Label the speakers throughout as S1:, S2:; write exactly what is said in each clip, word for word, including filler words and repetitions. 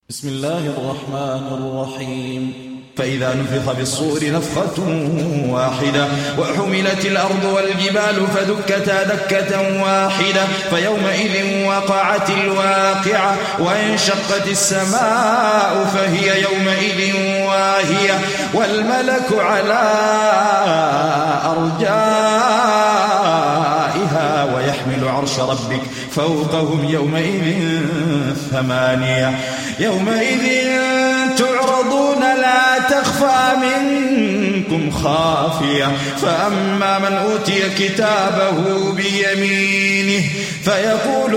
S1: بسم الله الرحمن الرحيم فإذا نفخ بالصور نفخة واحدة وحملت الأرض والجبال فدكتا دكة واحدة فيومئذ وقعت الواقعة وانشقت السماء فهي يومئذ واهية والملك على أرجائها ويحمل عرش ربك فوقهم يومئذ ثمانية يومئذ تعرضون لا تخفى منكم خافية فأما من أوتي كتابه بيمينه فيقول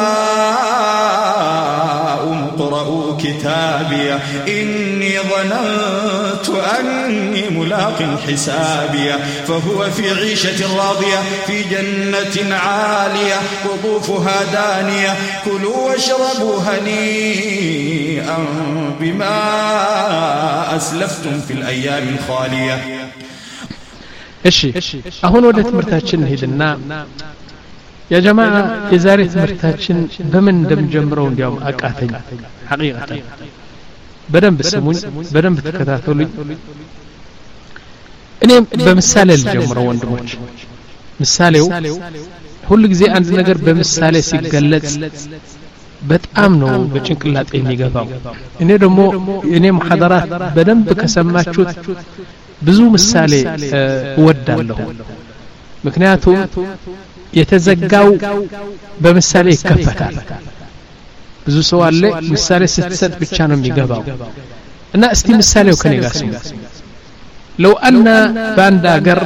S1: هاؤم اقرءوا كتابيه إني ظننت أني ملاق حسابيه فهو في عيشة راضية في جنة عالية قطوفها دانية كلوا واشربوا هنيئا بما أسلفتم في الأيام الخالية.
S2: እሺ አሁን ወደ ትምህርታችን ሄድና يا جماعة የዛሬ ትምህርታችን በምን እንደምጀምረው እንዲያውም አቃተኝ ሐቂቀተን በደንብ ስሙኝ በደንብ ተከታተሉኝ እኔ በምሳሌ ልጀምረው ወንድሞች ምሳሌው ሁሉ ጊዜ አንድ ነገር በምሳሌ ሲገለጽ በጣም ነው በጭንቅላጤ የሚገባው እኔ ደግሞ እኔ ሙሐደራት በደንብ ከሰማችሁት ብዙ ምሳሌ እወዳለሁ ምክንያቱም የተዘጋው በምሳሌ ይከፈታል ብዙ ሰው አለ ምሳሌ ስትሰጥ ብቻ ነው የሚገባው እና እስቲ ምሳሌው ከኔ ጋር ስሙ لو أن باند አገር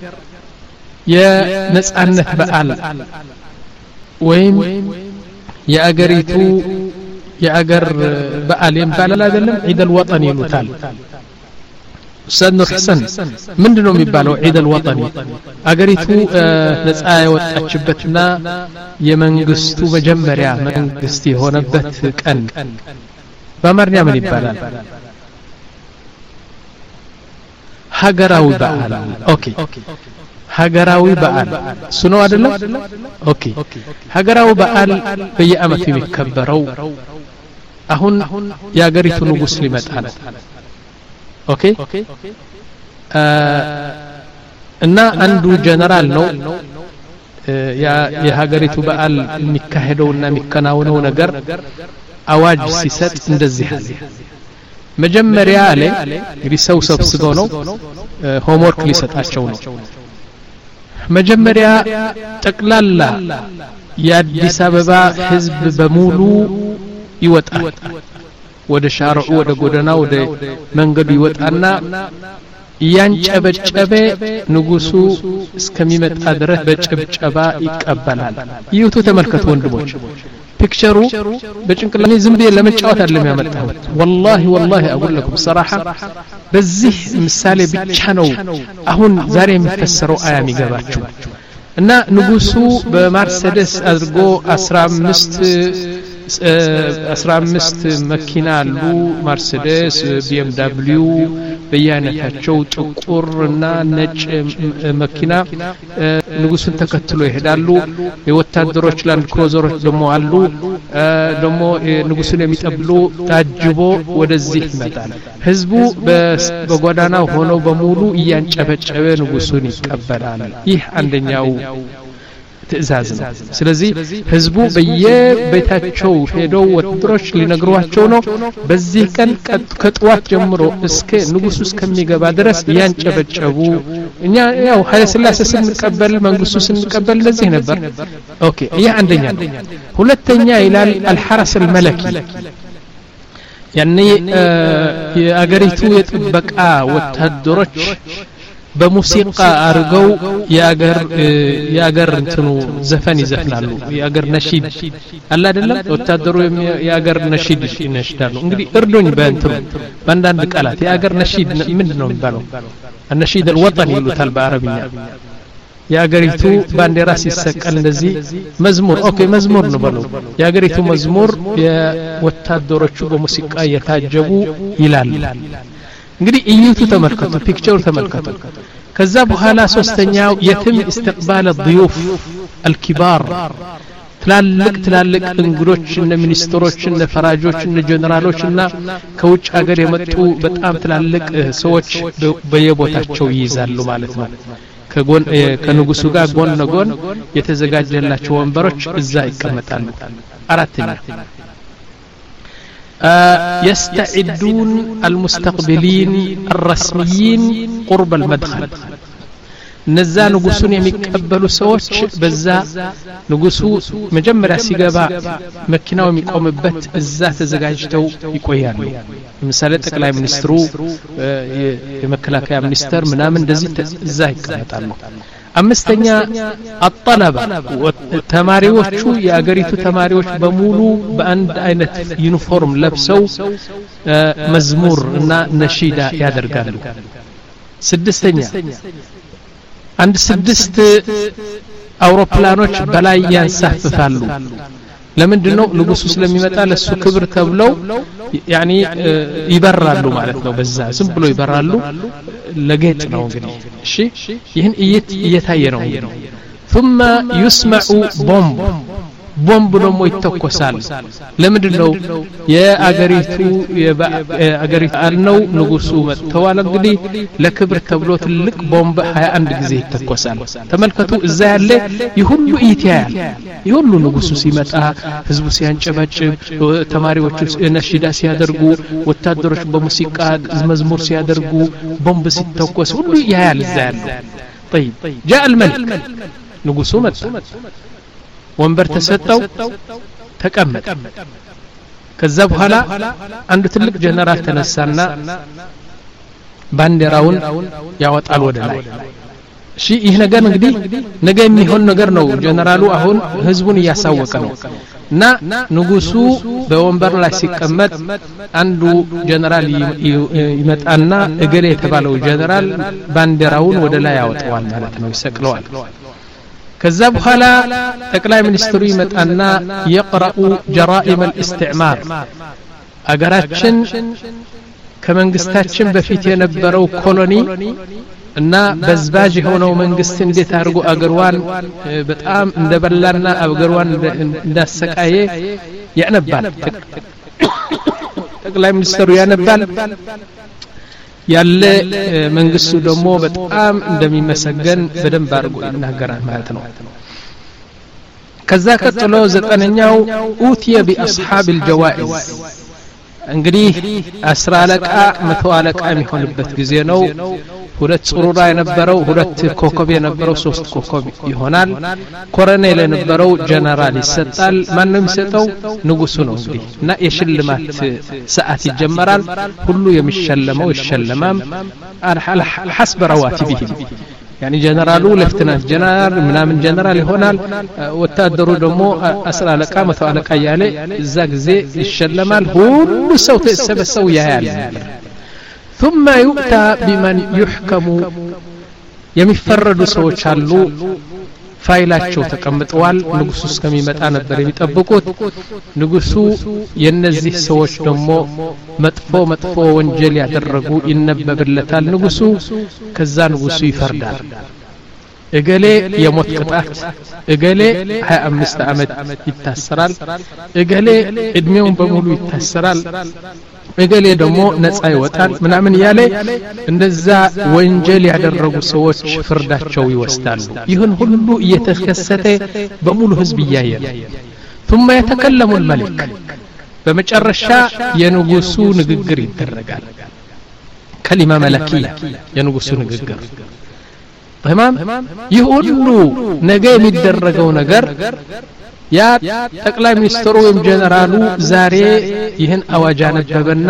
S2: የነጻነት በዓል ወይም የአገሪቱ የአገር በዓል ይባላል አይደለም ዒድ الوطن ይሉታል استاذ نور حسن ምንድነው የሚባለው ዒድ الوطن አገሪቱ ነጻ የወጣችበትና የመንግስቱ መጀመሪያ መንግስት የሆነበት ቀን በአማርኛ ምን ይባላል ሀገራዊ በዓል ኦኬ ሀገራዊ በዓል ሱኖ አይደለም ኦኬ ሀገራዊ በዓል በየአመቱ የሚከበረው አሁን የአገሪቱ ንጉስ ሊመጣ ነው ኦኬ እና አንዱ ጀነራል ነው የሀገሪቱ በዓል የሚካሄደውና የሚከናወነው ነገር አዋጅ ሲሰጥ እንደዚህ አለ መጀመሪያ አለ እንግዲህ ሰው ሰብስበው ነው ሆምወርክ ሊሰጣቸው ነው መጀመሪያ ጠቅላላ የአዲስ አበባ ህዝብ በሙሉ ይወጣል ወደ ሻርዑ ወደ ጎዳና ወደ መንገዱ ይወጣና ያንጨበጨበ ንጉሱ እስከሚመጣ ድረስ በጭብጨባ ይቀበላል ይዩቱ ተመልከቱ ወንድሞች ፒክቸሩ በጭንቅላኔ ዝም ብዬ ለመጫወት አይደለም ያመጣው والله والله اقول لكم صراحه በዚህ ምሳሌ ብቻ ነው አሁን ዛሬ የሚፈሰረው አያ የሚገባችሁ እና ንጉሱ በማርሴዲስ አድርጎ አስራ አምስት አስራ አምስት መኪና አሉ ማርሴዲስ ቢኤምደብሊው በያነታቸው ጥቁርና ነጭ መኪና ንጉሱን ተከትሎ ይሄዳሉ የወታደሮች ላንድ ክሩዘሮች ደሞ አሉ ደሞ ንጉሱን የሚጠብሉ ታጅቦ ወደዚህ ይመጣል ህዝቡ በጎዳናው ሆኖ በሙሉ እያንጨበጨበ ንጉሱን ይቀበላል ይህ አንደኛው ትእዛዝ ነው ስለዚህ ህዝቡ በየቤታቸው ሄደው ወታደሮች ሊነግሯቸው ነው በዚህ ቀን ከጧት ጀምሮ እስከ ንጉሱ እስከሚገባ ድረስ ያንጨበጨቡ እኛ ያው ኃይለ ሥላሴ ስንቀበል መንግስቱ ስንቀበል ለዚህ ነበር ኦኬ ይህ አንደኛ ነው ሁለተኛ ይላል الحرس الملكي يعني የአገሪቱ የጥበቃ ወታደሮች በሙዚቃ አርገው ያገር ያገር እንትኑ ዘፈን ይዘፍናሉ ያገር ነሺድ አለ አይደለም ወታደሩ ያገር ነሺድ ይነሽዳሉ እንግዲህ እርዶኝ በእንትኑ በአንዳንድ ቃላት ያገር ነሺድ ምንድነው የሚባለው النشيد الوطني ይሉታል በአረብኛ ያገሪቱ ባንዲራ ሲሰቀል እንደዚህ መዝሙር ኦኬ መዝሙር ነው በለው ያገሪቱ መዝሙር የወታደሮቹ በሙዚቃ የታጀቡ ይላል እንግዲህ እዩቱ ተመልከቱ ፒክቸሩ ተመልከቱ ከዛ በኋላ ሶስተኛው የትም استقبال الضيوف الكبار ትላልቅ ትላልቅ እንግዶች እነ ሚኒስትሮች እነ ፈራጆች እነ ጀነራሎች እና ከውጭ ሀገር የመጡ በጣም ትላልቅ ሰዎች በየቦታቸው ይይዛሉ ማለት ነው ከጎን ከንጉሱ ጋር ጎን ለጎን የተዘጋጀላቸው ወንበሮች እዛ ይቀመጣሉ አራተኛ يستعدون المستقبلين الرسميين قرب المدخل ነዛ ንጉሱን የሚቀበሉ ሰዎች በዛ ንጉሱ መጀመሪያ ሲገባ መኪናው የሚቆምበት እዛ ተዘጋጅተው ይቆያሉ ለምሳሌ ጠቅላይ ሚኒስትሩ የመከላከያ ሚኒስተር ምናምን እንደዚህ እዛ ይቀመጣሉ አምስተኛ አጠለባ ተማሪዎቹ የአገሪቱ ተማሪዎች በሙሉ በአንድ አይነት ዩኒፎርም ለብሰው መዝሙር እና ነሺዳ ያደርጋሉ ስድስተኛ አንድ ስድስት አውሮፕላኖች በላይ ያንሳፍፋሉ ለምንድነው ንጉሱ ስለሚመጣ ለሱ ክብር ተብለው ያኒ ይበራሉ ማለት ነው በዛ ዝም ብሎ ይበራሉ ለጌጥ ነው እንግዲህ እሺ ይህን እየታየ ነው እንግዲህ ثم يسمع بومب ቦምብ ነው ይተኮሳል ለምንድነው የአገሪቱ የአገሪቱ አልነው ንጉሱ መጥተዋል እንግዲህ ለክብር ተብሎ ትልቅ ቦምብ ሃያ አንድ ጊዜ ይተኮሳል ተመልከቱ እዛ ያለ ይሁሉ ኢቲያል ይሁሉ ንጉሱ ሲመጣ ህዝቡ ሲያንጨበጭብ ተማሪዎቹ ነሽዳ ሲያደርጉ ወታደሮች በሙዚቃ መዝሙር ሲያደርጉ ቦምብ ሲተኮስ ሁሉ ያያል እዛ ያለ طيب جاء الملك ንጉሱ መጣ ወንበር ተሰጠው ተቀመጠ ከዛ በኋላ አንድ ትልቅ ጀነራል ተነሳና ባንዲራውን ያወጣል ወደ ላይ እሺ ይሄ ነገር እንግዲህ ነገ የሚሆን ነገር ነው ጀነራሉ አሁን ህዝቡን ያሳወቀ ነው እና ንጉሱ በወንበር ላይ ሲቀመጥ አንዱ ጀነራል ይመጣና እገሌ የተባለው ጀነራል ባንዲራውን ወደ ላይ ያወጣዋል ማለት ነው ይሰቅለዋል ከዛ በኋላ ጠቅላይ ሚኒስትሩ ይመጣና يقرأ جرائم الاستعمار አገራችን ከመንግስታችን በፊት የነበረው ኮሎኒ እና በዝባጅ የሆነው መንግስት እንዴት አድርጎ አገርዋን በጣም እንደበላና አገርዋን እንዳሰቃየ ያነባል ጠቅላይ ሚኒስትሩ ያነባል ያለ መንግስቱ ደግሞ በጣም እንደሚመሰገን በደንብ አድርጎ ይናገራል ማለት ነው ከዛ ቀጥሎ ዘጠነኛው ኡቲየ ቢአስሐብ الجوائز እንግዲህ አስራ አለቃ መቶ አለቃ የሚሆንበት ጊዜ ነው ሁለት ጽሩራ የነበረው ሁለት ኮከብ የነበረው ሶስት ኮከብ ይሆናል ኮሎኔል የነበረው ጀነራል ይሰጣል ማንንም ይሰጠው ንጉሱ ነው እንግዲህ እና የሽልማት ሰዓት ይጀመራል ሁሉ የሚሸለመው ይሸለማም حسب رواتبهم يعني جنرالو لفتنانت جنرال ምናምን ጀነራል ይሆናል ወታደሩ ደግሞ አስራ አለቃ መቶ አለቃ ያለ እዛ ጊዜ ይሸለማል ሁሉ ሰው ተሰበሰው ያያል ثم يؤتى بمن يحكم የሚፈረዱ ሰዎች አሉ ፋይላቸው ተቀምጠዋል ንጉሱ እስከሚመጣ ነበር የሚጠብቁት ንጉሱ የነዚህ ሰዎች ደግሞ መጥፎ መጥፎ ወንጀል ያደረጉ ይነበብለታል ንጉሱ ከዛ ንጉሱ ይፈርዳል እገሌ የሞት ቅጣት እገሌ ሃያ አምስት አመት ይታሰራል እገሌ እድሜውን በሙሉ ይታሰራል እገሌ ደግሞ ነፃ ይወጣል ምናምን ያለ እንደዛ ወንጀል ያደረጉ ሰዎች ፍርዳቸው ይወስዳሉ ይሁን ሁሉ እየተከሰተ በሙሉ ህዝብ ያያል ثم يتكلم الملك በመጨረሻ የንጉሱ ንግግር ይደረጋል كلمه ملكيه የንጉሱ ንግግር تمام ይሁሉ ነገ የሚደረገው ነገር ያ ጠቅላይ ሚኒስትሩ ወይም ጀነራሉ ዛሬ ይህን አዋጅ አነበበና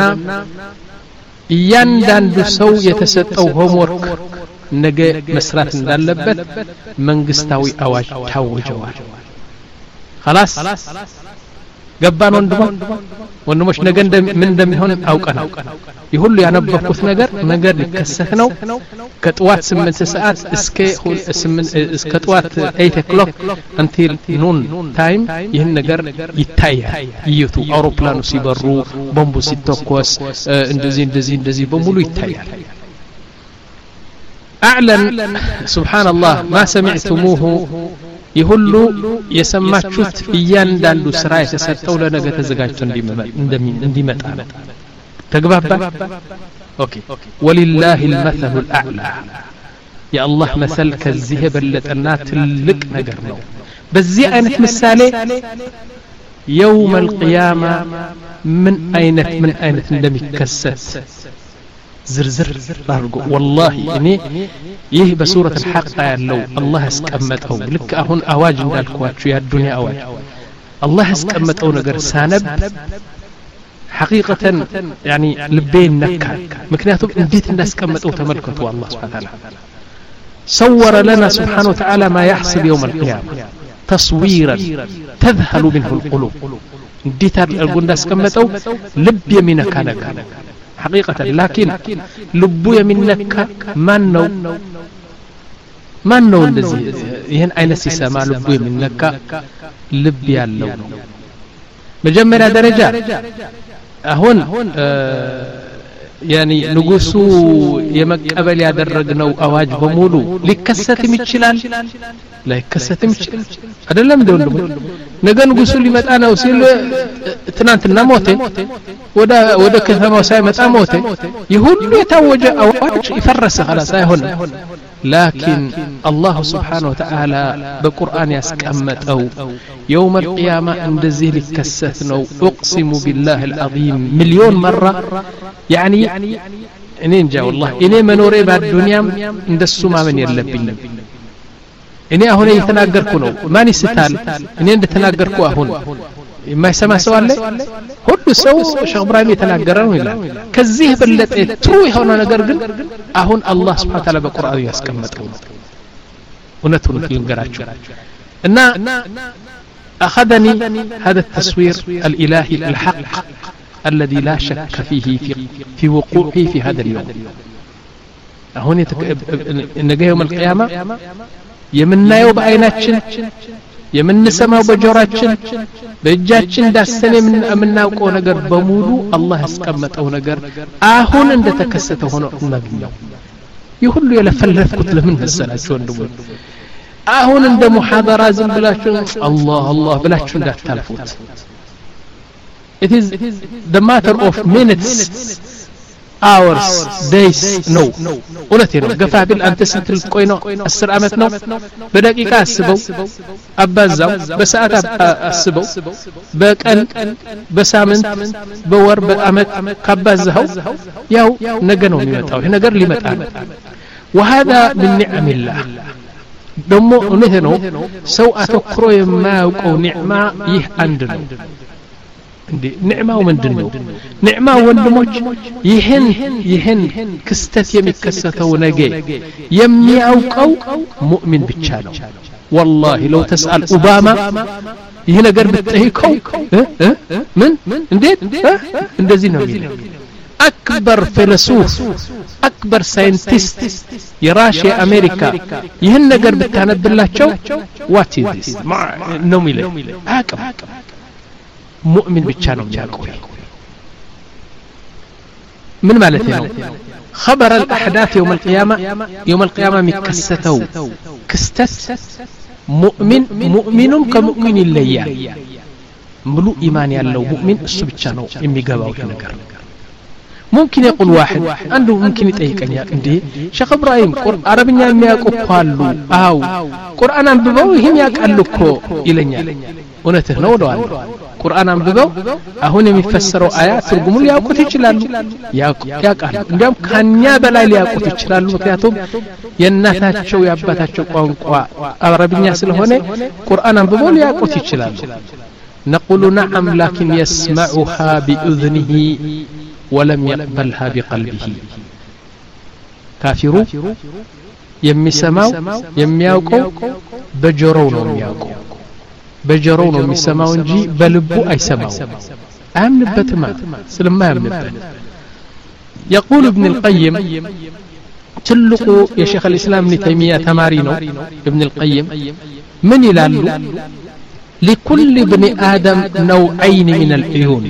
S2: እያንዳንዱ ሰው የተሰጠው ሆምወርክ ነገ መስራት እንዳለበት መንግስታዊ አዋጅ ታወጀዋል خلاص ገባን ወንድሞች ወንድሞች ነገ ምን እንደሚሆን አውቀናል ይሁሉ ያነበብኩት ነገር ነገር ሊከሰት ነው ከጧት ስምንት ሰዓት እስከ እስከ ጧት eight o'clock until noon time ይህን ነገር ይታያል ይዩቱ አውሮፕላኑ ሲበሩ ቦምቡ ሲተኮስ እንደዚህ እንደዚህ እንደዚህ በሙሉ ይታያል أعلن سبحان الله ما سمعتموه ይሁሉ የሰማችሁት እያንዳንዱ ስራ የተሰጠው ለነገ ተዘጋጅቶ እንዲመጣ ነው ተግባባ ኦኬ ወሊላሂ المثل الاعلى يا الله مثل ከዚህ የበለጠና ትልቅ ነገር ነው በዚህ አይነት ምሳሌ يوم القيامه من አይነት من አይነት እንደሚከሰት ዝርዝር አድርጎ والله እኔ ይህ በሱረት الحق ያለው አላህ ያስቀመጠው ልክ አሁን አዋጅ እንዳልኳችሁ ያ ዱንያ አዋጅ አላህ ያስቀመጠው ነገር ሳነብ حقيقة يعني لبين نكا مكنياتهم انديت እንዳስቀመጠው ተመልከቱ الله سبحانه وتعالى صور لنا سبحانه وتعالى ما يحصل يوم القيامة تصويرا تذهل منه القلوب انديت አድርጎ እንዳስቀመጠው ልብ የሚነካ ነገር حقيقة لكن ልቡ የሚነካ ማን ነው ማን ነው እንደዚህ ይሄን አይነት ሲሰማ ልቡ የሚነካ ልብ ያለው ነው መጀመሪያ ደረጃ አሁን يعني ንጉሱ የመቀበል ያደረግነው አዋጅ በሙሉ ሊከሰትም ይችላል ላይከሰትም ይችላል አይደለም እንደው ነገ ንጉሱ ሊመጣ ነው ሲል ትናንትና ሞተ ወደ ወደ ከተማው ሳይመጣ ሞተ ይሁሉ የታወጀ አዋጅ ይፈረስ خلاص አይሆን لكن الله سبحانه وتعالى بقرآن يسكمتو يوم القيامة እንደዚህ ሊከሰት ነው اقسم بالله العظيم مليون مرة يعني እኔ እንጃ والله እኔ መኖሬ በዱንያም እንደሱ ማመን የለብኝ እኔ አሁን እየተናገርኩ ነው ማን ይስታል እኔ እንደተናገርኩ አሁን የማይሰማ ሰው አለ ሁሉ ሰው ሼህ ኢብራሂም የተናገረ ነው ይላል ከዚህ በለጠ ትሩ የሆነ ነገር ግን አሁን አላህ Subhanahu Wa Ta'ala በቁርአኑ ያስቀመጠው እውነቱን ልንገራችሁ እና اخذني هذا التصوير الالهي الحق الذي لا شك فيه في في وقوعه في هذا اليوم هون نجي يوم القيامه የምናየው በአይናችን የምንሰማው በጆሮአችን በእጃችን ዳሰን የምናውቀው ነገር በሙሉ አላህ ያስቀመጠው ነገር አሁን እንደተከሰተ ሆኖ እናገኘው ይሁሉ የለፈለፍኩት ለምን መሰላችሁ ወንድሞች አሁን እንደ ሙሐደራ ዝም ብላችሁ አላህ አላህ ብላችሁ እንዳታልፉት it is the matter of minutes hours days no እውነቴ ነው ገፋ ቢል አንተ ስትል ቆይ ነው አስር አመት ነው በደቂቃ አስበው አባዛው በሰዓት አስበው በቀን በሳምንት በወር በአመት ካባዛው ያው ነገ ነው የሚመጣው ይሄ ነገር ሊመጣ ነው وهذا من نعم الله ደሞ እውነቴ ነው ሰው አተኩሮ የማያውቀው ኒዕማ ይህ አንድ ነው እንዴ ኒዕማው ምንድነው ኒዕማው ወንድሞች ይሄን ይሄን ክስተት የሚከሰተው ነገ የሚያውቀው ሙእሚን ብቻ ነው والله لو تسأل اوباما ይሄ ነገር ብትጠይቀው ምን እንዴት እንደዚህ ነው የሚለው اكبر فيلسوف اكبر ساينتست የራሺያ አሜሪካ ይሄን ነገር ብታነብላቸው what is this ነው የሚለው አቅም مؤمن بتشانو جاكو من مالتنا خبر الأحداث يوم القيامة يوم القيامة مكستو كستت مؤمن مؤمن كمؤمن الليان ملو إيمان يالله مؤمن السبتشانو إمي قباو كنكر ممكن يقول واحد عنده ممكن يتأيكني عندي شيخ إبراهيم عربيا يمياكو قالوا أو قرآن أنببو هم يقالوكو إلينا ونته نو دوال قرآن أنببو أهون يفسروا آيات ترجموا لياقوت يجلالو ياقال እንዲያም ከኛ በላይ ሊያቆት ይችላሉ ምክንያቱም የእናታቸው ያባታቸው ቋንቋ አረብኛ ስለሆነ ቁርአን አንብበው ሊያቆት ይችላሉ نقول نعم لكن يسمعها بأذنه ولم يقبلها بقلبه كافر يمسماو يمياوقو بجرو ነው የሚያውቀው በጆሮው ነው የሚሰማው እንጂ በልቡ አይሰማው አያምንበትም ስለማያምንበት يقول ابن القيم تلقوا يا شيخ الإسلام ابن تيمية تمارينه ابن القيم من يلالو لكل ابن آدم نوعين من العيون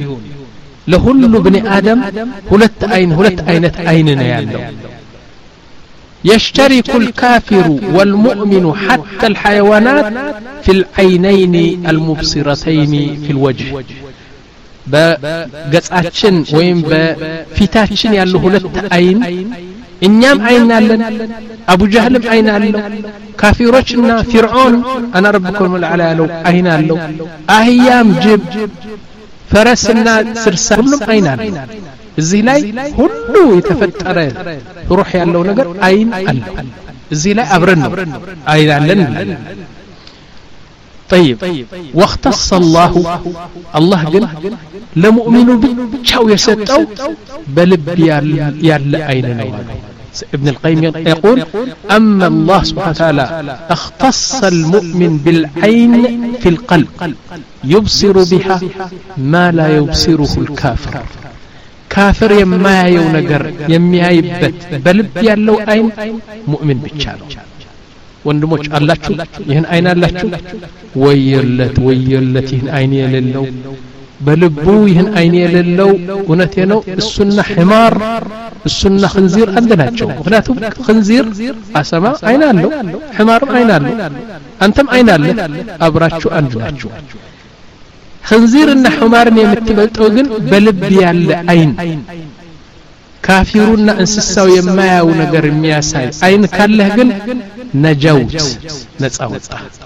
S2: لهل ابن آدم هلت عين هلت عينت عيننا يالو يشترك الكافر والمؤمن حتى الحيوانات في العينين المبصرتين في الوجه بقصاتشن ويم بفيتاتشن ያሉ ሁለት አይን እኛም አይን አለን አቡ ጀህልም አይን አለው ካፊሮችና ፍርዖን انا ربكم الاعلى ያለው አይን አለው አህያም ጅብ ፈረስና ስርሳ ሁሉም አይን አለው እዚህ ላይ ሁሉ የተፈጠረ ሩህ ያለው ነገር አይን አለው እዚህ ላይ አብረን ነው አይን አለን طيب واختص الله الله جل لمؤمن بتشاو يسطو بلب يال عين ነው ابن القيم يقول اما الله سبحانه وتعالى اختص المؤمن بالعين في القلب يبصر بها ما لا يبصره الكافر كافر የማያየው ነገር የሚያይበት በልብ ያለው አይን ሙእሚን ብቻ ነው ወንድሞች አላችሁ ይሄን አይን አላችሁ ወየለት ወየለት ይሄን አይን የሌለው በልቡ ይሄን አይን የሌለው እውነቴ ነው እሱና ሒማር እሱና خنزير አንድ ናቸው ምክንያቱም خنزير አሰማ አይን አለው ሒማር አይን አለው አንተም አይን አለ አብራችሁ አንድ ናችሁ خنزير እና ሒማርን የምትበልጠው ግን በልብ ያለ አይን ካፊሩና እንስሳው የማያው ነገር የሚያሳይ አይን ካለህ ግን ነጃውት ነፃ ወጣ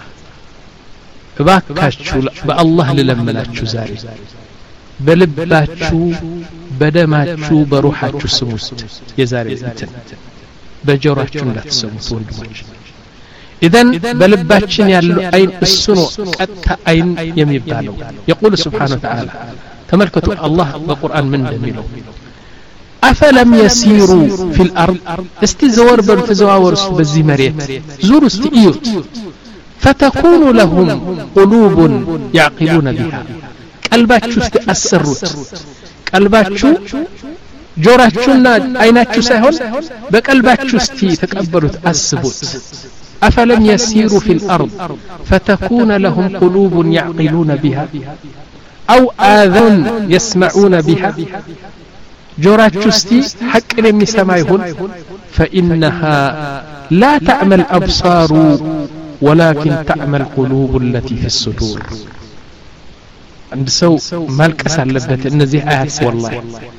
S2: እባካችሁ በአላህ ልለምናችሁ ዛሬ በልባችሁ በደማችሁ በሩሃችሁ ስሙት የዛሬ እንትን በጆሮአችሁ እንዳትሰሙት ወንድሞች إذن بلباتشن يالو أين السنو قطع أين يميبالو يقول سبحانه وتعالى تملكتوا الله بالقرآن من دميلو أفلم يسيروا في الأرض استزور بالتزواور بزي مريت زوروا استئيوت فتكون لهم قلوب يعقلون بها قلباتشو استأسروت قلباتشو جوراتشونا عيناتشو سيهون بقلباتشو استي تكبروت أسبوت أفلم يسيروا في الأرض فتكون لهم قلوب يعقلون بها أو آذان يسمعون بها جوراتشو استي حق لمي سمايهون فإنها لا تعمى الأبصار ولكن تعمى القلوب التي في الصدور عند سو مالك أسالبت النزيه آيات والله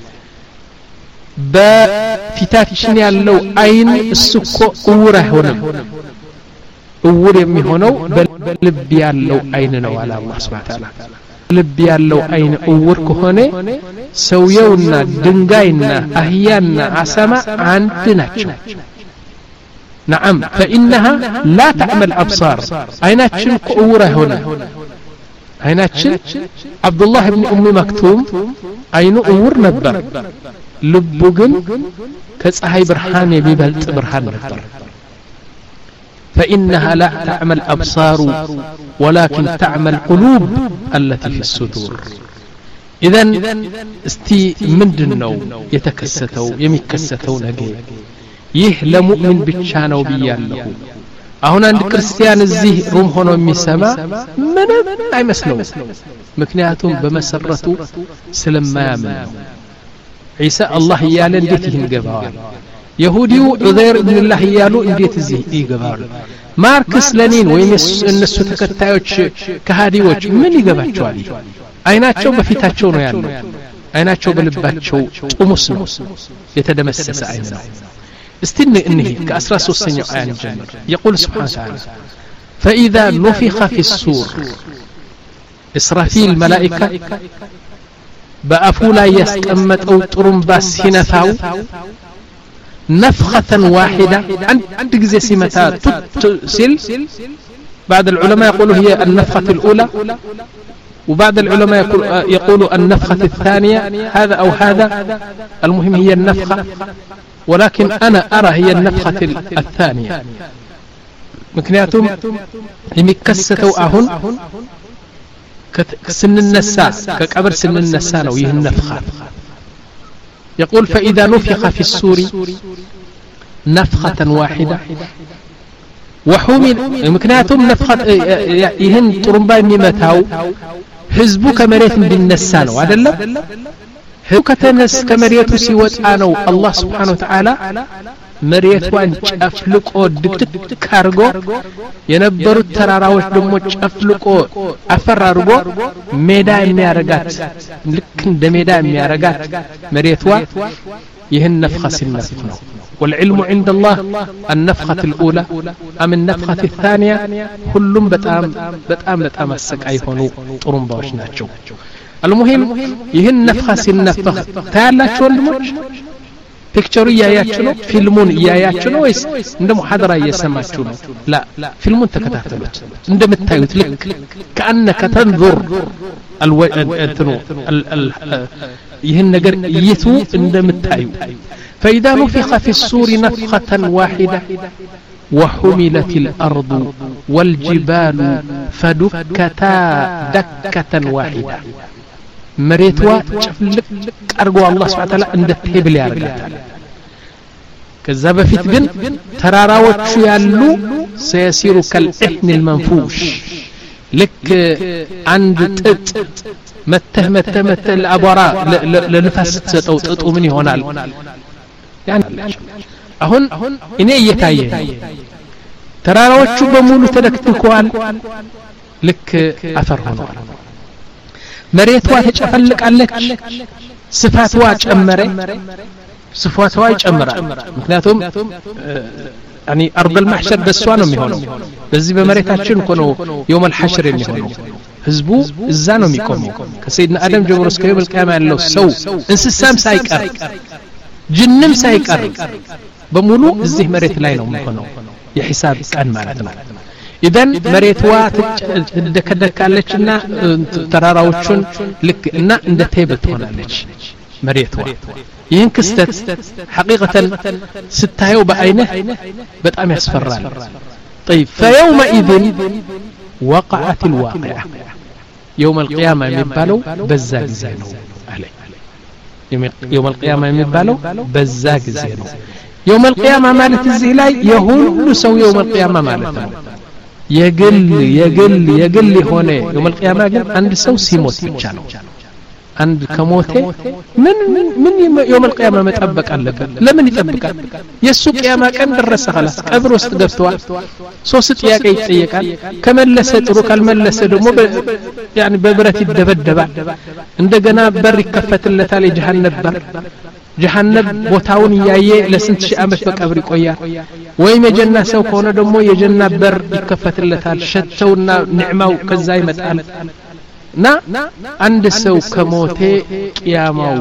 S2: بفتاتشن ያለው አይን እሱኮ እውር አይሆንም እውር የሚሆነው በልብ ያለው አይን ነው አለ አላህ Subhanahu Wa Ta'ala ልብ ያለው አይን እውር ከሆነ ሰውየውና ድንጋይና አህያና አሳማ አንድ ናቸው نعم فإنها لا تعمى الأبصار عيناتشن كأورة هنا عيناتشن عبد الله بن أم مكتوم عينه أور نبر لبوغن كصحي برهان يبيبلط برهان نبر فإنها لا تعمى الأبصار ولكن تعمى القلوب التي في الصدور إذن استي مندنو يتكستو يميكستو نجي ይህ ለሙእሚን ብቻ ነው ብያለሁ አሁን አንድ ክርስቲያን እዚህ ሩም ሆኖ የሚሰማ ምንም አይመስለው ምክንያቱም በመሰረቱ ስለማያምን ነው ኢሳ አላህ ያለ እንዴት ይንገባዋል ይሁዲው ዑዘይር ኢብኑ አላህ ያሉ እንዴት እዚህ ይገባሉ ማርክስ ለኒን ወይም እነሱ ተከታዮች ከሃዲዎች ምን ይገባቸዋል አይናቸው በፊታቸው ነው ያለው አይናቸው በልባቸው ጥሙስ ነው የተደመሰሰ አይን ነው استنى انه كأسرى سوسنيو آيان جمر يقول سبحانه وتعالى فإذا نفخ في الصور إسرافيل ملائكة بأفولا يستأمت أو ترمباس هنفاو نفخة واحدة عند جزي سمتا تتسل بعض العلماء يقولوا هي النفخة الأولى وبعض العلماء يقول يقولوا النفخة الثانية هذا أو هذا المهم هي النفخة ولكن أنا أرى هي النفخة الثانية مكنياتهم يمكستوا أهون سن النساء كقبر سن النساء ويه النفخة يقول فإذا نفخ في السور نفخة واحدة وحومل مكنياتهم نفخة يهن طرمبا ميمتاو حزبك مريت بالنسان وعدل هو كتنس كمريت سيوت آنو الله سبحانه وتعالى መሬቷን ጨፍልቆ ድቅድቅ ካርጎ የነበሩት ተራራዎች ደግሞ ጨፍልቆ አፈራርጎ ሜዳ የሚያረጋት ልክ እንደ ሜዳ የሚያረጋት መሬቷ ይህን ነፍኻ ሲነፍኽ ነው والعلم عند الله النفخة الأولى أم النفخة الثانية كلهم بتأم بتأم بتأم السكاي هونو طرمباش ناتشو المهم يهن نفخة سنفخ تعال شو الموج بيكتشر ياياتشنو فيلمون ياياتشنو ويس عندما محاضرة يسمعتشنو لا فيلمون تكتاتلوت عندما تايوت لك كأنك تنظر الو التنو ال ال يهن نجر يثو عندما تايو فإذا نفخ في الصور نفخة واحدة وحملت الأرض والجبال فدكتا دكة واحدة مريتوا لك أرجو الله سبحانه وتعالى عند التهبل يا رجال كذاب فيت جن تراراوت شو يالو سيصير كالإحن المنفوش لك عند تت مته مته مته الأبراء لنفس تتو تتو مني هونال يعني أهون إني يتايه تراراوت شو بمولو تدكتكوال لك أثر هونال مريتوا تجفلك عليك صفاتوا ጨመረ صفاتوا ጨመረ ምክንያቱም يعني أرض المحشر በሷ ነው የሚሆነው በዚህ በመሬታችን እኮ ነው يوم الحشر የሚሆነው ህዝቡ እዛ ነው የሚቆመው ከሰይድና አደም ጀምሮ እስከ يوم القيامة ያለው ሰው እንስሳም ሳይቀር ጅንም ሳይቀር በሙሉ እዚህ መሬት ላይ ነው የሚሆነው የሂሳብ ቀን ማለት ነው إذن مريتوا تدكدكالچنا تراراዎቹን ልክ እና እንደ ቴብል ትሆናለች مريتوا ይህን ክስተት حقيقة ስታየው በአይነህ በጣም ያስፈራል طيب فيومئذ وقعت الواقعة يوم القيامة የሚባለው በዛ ጊዜ ነው አለ يوم القيامة የሚባለው በዛ ጊዜ ነው يوم القيامة ማለት እዚህ ላይ የሁሉ ሰው يوم القيامة ማለት ነው የግል የግል የግል ሆነ يوم القيامة ግን አንድ ሰው ሲሞት ብቻ ነው አንድ ከሞተ ምን ምን يوم القيامة መጠበቅ አለበት ለምን ይጠብቃል የሱ ቂያማ ቀን ደረሰ خلاص ቀብር ውስጥ ገብቷል ሶስት ጥያቄ ይጠየቃል ከመለሰ ጥሩ ካልመለሰ ደግሞ يعني በብረት ይደበደባል እንደገና በር ይከፈትለታል የጀሃነም በር جهنم ቦታውን ያየ ለስንት ሺህ አመት በቀብር ይቆያል ወይም የጀና ሰው ከሆነ ደግሞ የጀና በር ይከፈትለታል ሸተውና ንዕማው ከዛ ይመጣል ና አንድ ሰው ከሞተ ቂያማው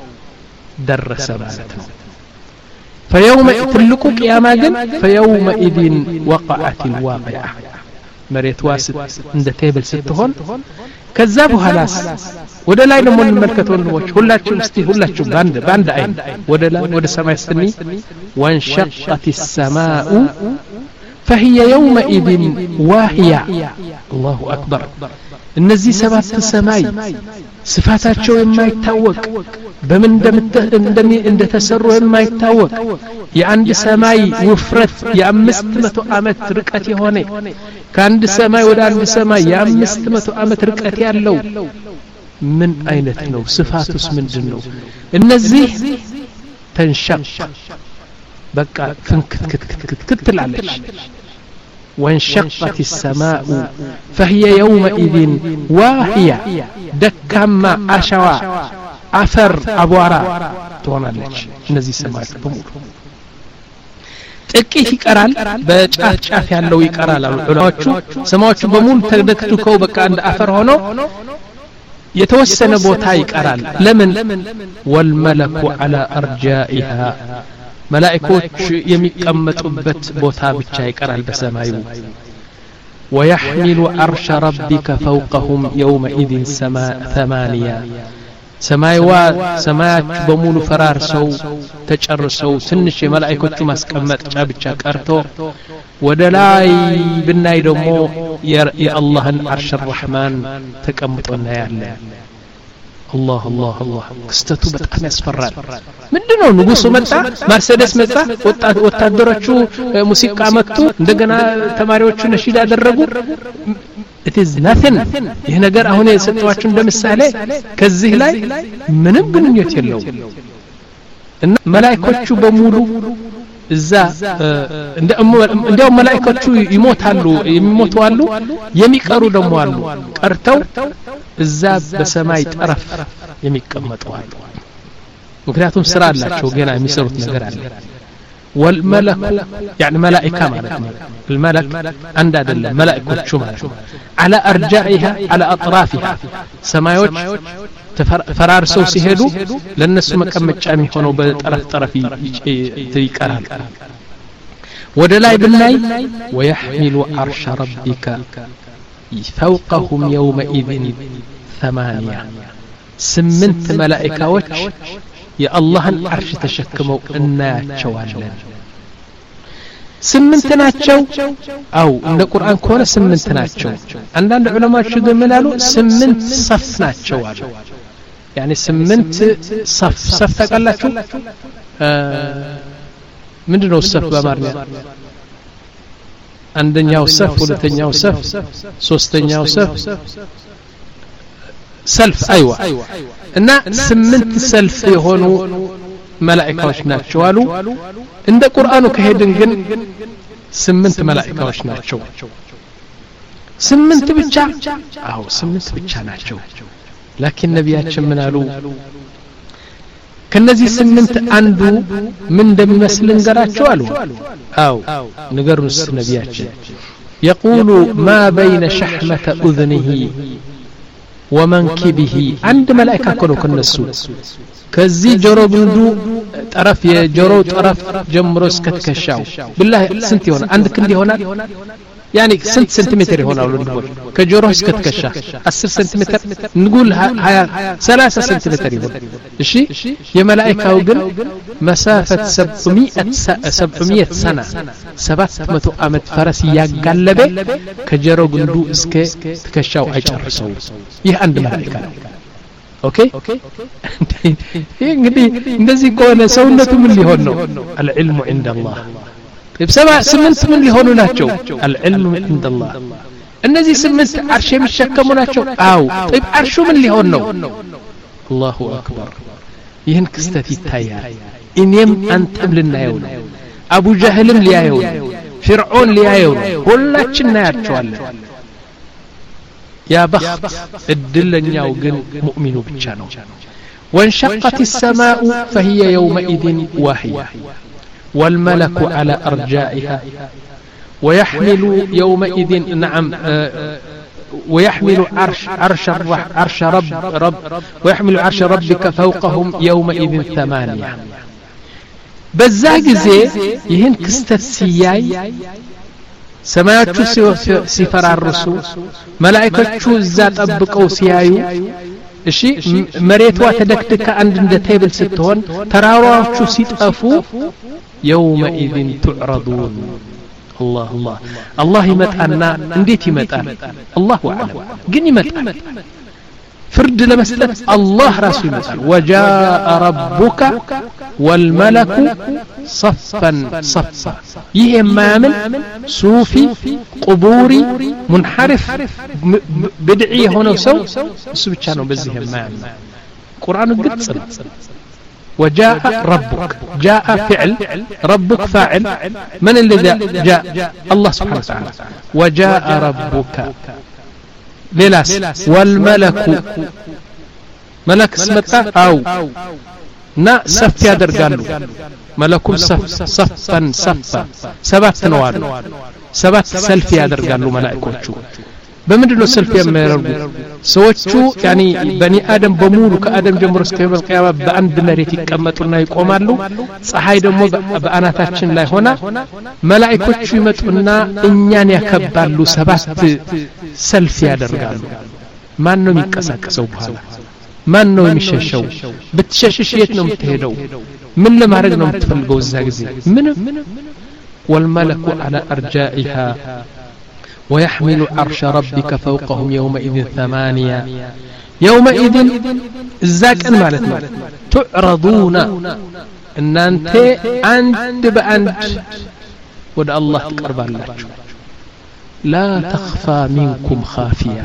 S2: ደረሰ ማለት ነው فيوم ትልቁ ቂያማ ግን فيومئذ وقعت الواقعة መሬት ዋስጥ እንደ ቴብል ስትሆን ከዛ በኋላስ ወደ ላይ ነው እንመልከተው ወንድሞች ሁላችሁ እስቲ ሁላችሁ ባንድ ባንድ አይን ወደ ላይ ወደ ሰማይ ስኒ وانشقت السماء فهي يومئذ واهية الله أكبر እነዚህ ሰባት ሰማይ ስፋታቸው የማይታወቅ በምን እንደም እንደተሰሩ የማይታወቅ የአንድ ሰማይ ውፍረት የአምስት መቶ አመት ርቀት የሆነ ከአንድ ሰማይ ወደ አንድ ሰማይ የአምስት መቶ አመት ርቀት ያለው ምን አይነት ነው ስፋቱስ ምንድነው እነዚህ ተንሸቅ በቃ ፍንክትክትክት ትላለች وانشقت السماء فهي يومئذ واهية دكما أشوا عفر أبوارا تونالج نزي سماك بمور ጥቂት ይቀራል በጫፍ ጫፍ ያለው ይቀራል ዑለማዎቹ ሰማዎቹ በሙሉ ተደክቱከው በቃ እንደ አፈር ሆኖ የተወሰነ ቦታ ይቀራል ለምን والملك على أرجائها ملائكوች የሚቀመጡበት ቦታ ብቻ ይቀራል በሰማዩ ويحمل عرش ربك فوقهم يومئذ سماء ثمانية ሰማይዋ ሰማያች በሙሉ ፈራርሰው ተጨርሰው ትንሽ የመላእክቶቹ ማስቀመጫ ብቻ ቀርቶ ወደ ላይ ብናይ ደግሞ የአላህን አርሽ الرحمن ተቀምጦና ያለ الله الله الله ክስተቱ በጣም ያስፈራል ምንድነው ንጉሱ መጣ መርሴዲስ መጣ ወታደሮቹ ሙዚቃ መክቱ እንደገና ተማሪዎቹ ነሺዳ ያደረጉ it is nothing ይሄ ነገር አሁን የሰጠዋችሁ እንደምሳሌ ከዚህ ላይ ምንም ግንኙነት የለው እና መላእክቶቹ በሙሉ እዛ እንደው መላእክቶቹ ይሞታሉ የሚሞቱ አሉ የሚቀሩ ደግሞ አሉ ቀርተው እዛ በሰማይ ጠረፍ የሚቀመጡ አሉ ምክንያቱም ስራ አላቸው ገና የሚሰሩት ነገር አለ والملك يعني ملائكه معناته الملك عند አይደለም መላእክቶቹ ማለት ነው على ارجائها على اطرافها ሰማዮች ተፈራርሰው ሲሄዱ ለነሱ መቀመጫ የሚሆነው በጠረፍ ጠረፍ ይቀራል ወደ ላይ ብናይ ويحمل عرش ربك فوقهم يومئذ ثمانية ስምንት መላእክቶች የአላህን አርሽ ተሸክመው እናያቸዋለን ስምንት ናቸው አው እንደ ቁርአን ከሆነ ስምንት ናቸው አንዳንድ ዑለማዎች ግን አሉ ስምንት ሰፍ ናቸው አሉ يعني ስምንት ሰፍ ሰፍ ተቀላችሁ ምንድነው ሰፍ በአማርኛ አንደኛው ሰፍ ሁለተኛው ሰፍ ሶስተኛው ሰፍ ሰልፍ አይዋ እና ስምንት ሰልፍ የሆኑ መላእክቶች ናቸው አሉ እንደ ቁርአኑ ከሄድን ግን ስምንት መላእክቶች ናቸው ስምንት ብቻ አው ስምንት ብቻ ናቸው لكن ነብያችን ምን አሉ ከነዚህ ስምንት አንዱ ምን እንደሚመስል እንገራቸው አሉ አው ንገሩስ ነብያችን يقول ما بين شحمة أذنه ومنكبه عند ملائكه كانوا كنسو كزي جرو بندو طرف يجرو طرف جمرو اسكتكشاو بالله سنت يሆነ አንድ ክንድ ይሆናል يعني سنت سنتيمتر يሆናል ወንድሞች ከጆሮ እስከትከሻ عشرة سنتيمتر نقول ثلاثة سنتيمتر ይሆናል እሺ የመላእክታው ግን مسافه سبعمية سنه سبعة مئة ዓመት ፈረስ ያጋለበ ከጆሮ ግንዱ እስከ ትከሻው አይጨርሰው ይህ አንድ መላእክታ ነው ኦኬ እንግዲህ እንደዚህ ከሆነ ሰውነቱ ምን ሊሆን ነው العلم عند الله طيب سبع سمنت من ሊሆኑ ናቸው العلم عند الله እነዚህ ስምንት አርሽ የሚሸከሙ ናቸው አው طيب አርሹ ምን ሊሆን ነው الله اكبر ይህን ክስተት ይታያል እኔም አንተም ልናየው ነው አቡ ጀህልም ሊያየው ነው ፍርዖን ሊያየው ነው ሁላችን እናያቸዋለን يا بخت الدلنياو جن مؤمن بتشانو وانشقت السماء فهي يومئذ واهية والملك على أرجائها ويحمل يومئذ نعم ويحمل عرش عرش عرش رب رب ويحمل عرش ربك فوقهم يومئذ ثمانية بزاق زي يهن كستت سياي ሰማያቹ ሲፈራርሱ መላእክቶቹ እዛ ጠብቀው ሲያዩ እሺ መሬቷ ተደክተካ አንድ እንደ ቴብል ስትሆን ተራራዎቹ ሲጠፉ يومئذ تعرضون الله الله الله ይመጣና እንዴት ይመጣል الله اعلم ግን ይመጣል فرد لمسلت الله رسول وجاء ربك والملك صفا صفا يهما من صوفي قبوري منحرف بدعي هنا وسو سبحانه بزهم ما قرآن قدس وجاء ربك جاء فعل ربك فاعل من الذي جاء الله سبحانه وتعالى وجاء ربك ليلاس والملك ملك اسمتا او نا صف ያደርጋሉ መለኩም صف صفا صفا ሰባት ነው አሉ ሰባት ሰልፍ ያደርጋሉ መላእክቶቹ በመድሎ ሰልፍ የሚያደርጉ ሰዎቹ ያኒ በኒ አደም በሙሉ ከአደም ጀምሮ እስከ የውም ቂያማ በአንድ መሬት ይቀመጡና ይቆማሉ ፀሐይ ደግሞ በአናታችን ላይ ሆና መላእክቶቹ ይመጡና እኛን ያከባሉ ሰባት ሰልፍ ያደርጋሉ ማን ነው የሚንቀሳቀሰው በኋላ ማን ነው የሚሸሸው ብትሸሽሽ የት ነው የምትሄደው ምን ለማድረግ ነው የምትፈልገው እዛ ጊዜ ምን والملك على ارجائها ويحمل عرش ربك فوقهم يومئذ ثمانية يومئذ الزاك مالتنا تعرضون ان انت عند باند ود الله تقرب الله لا تخفى منكم خافية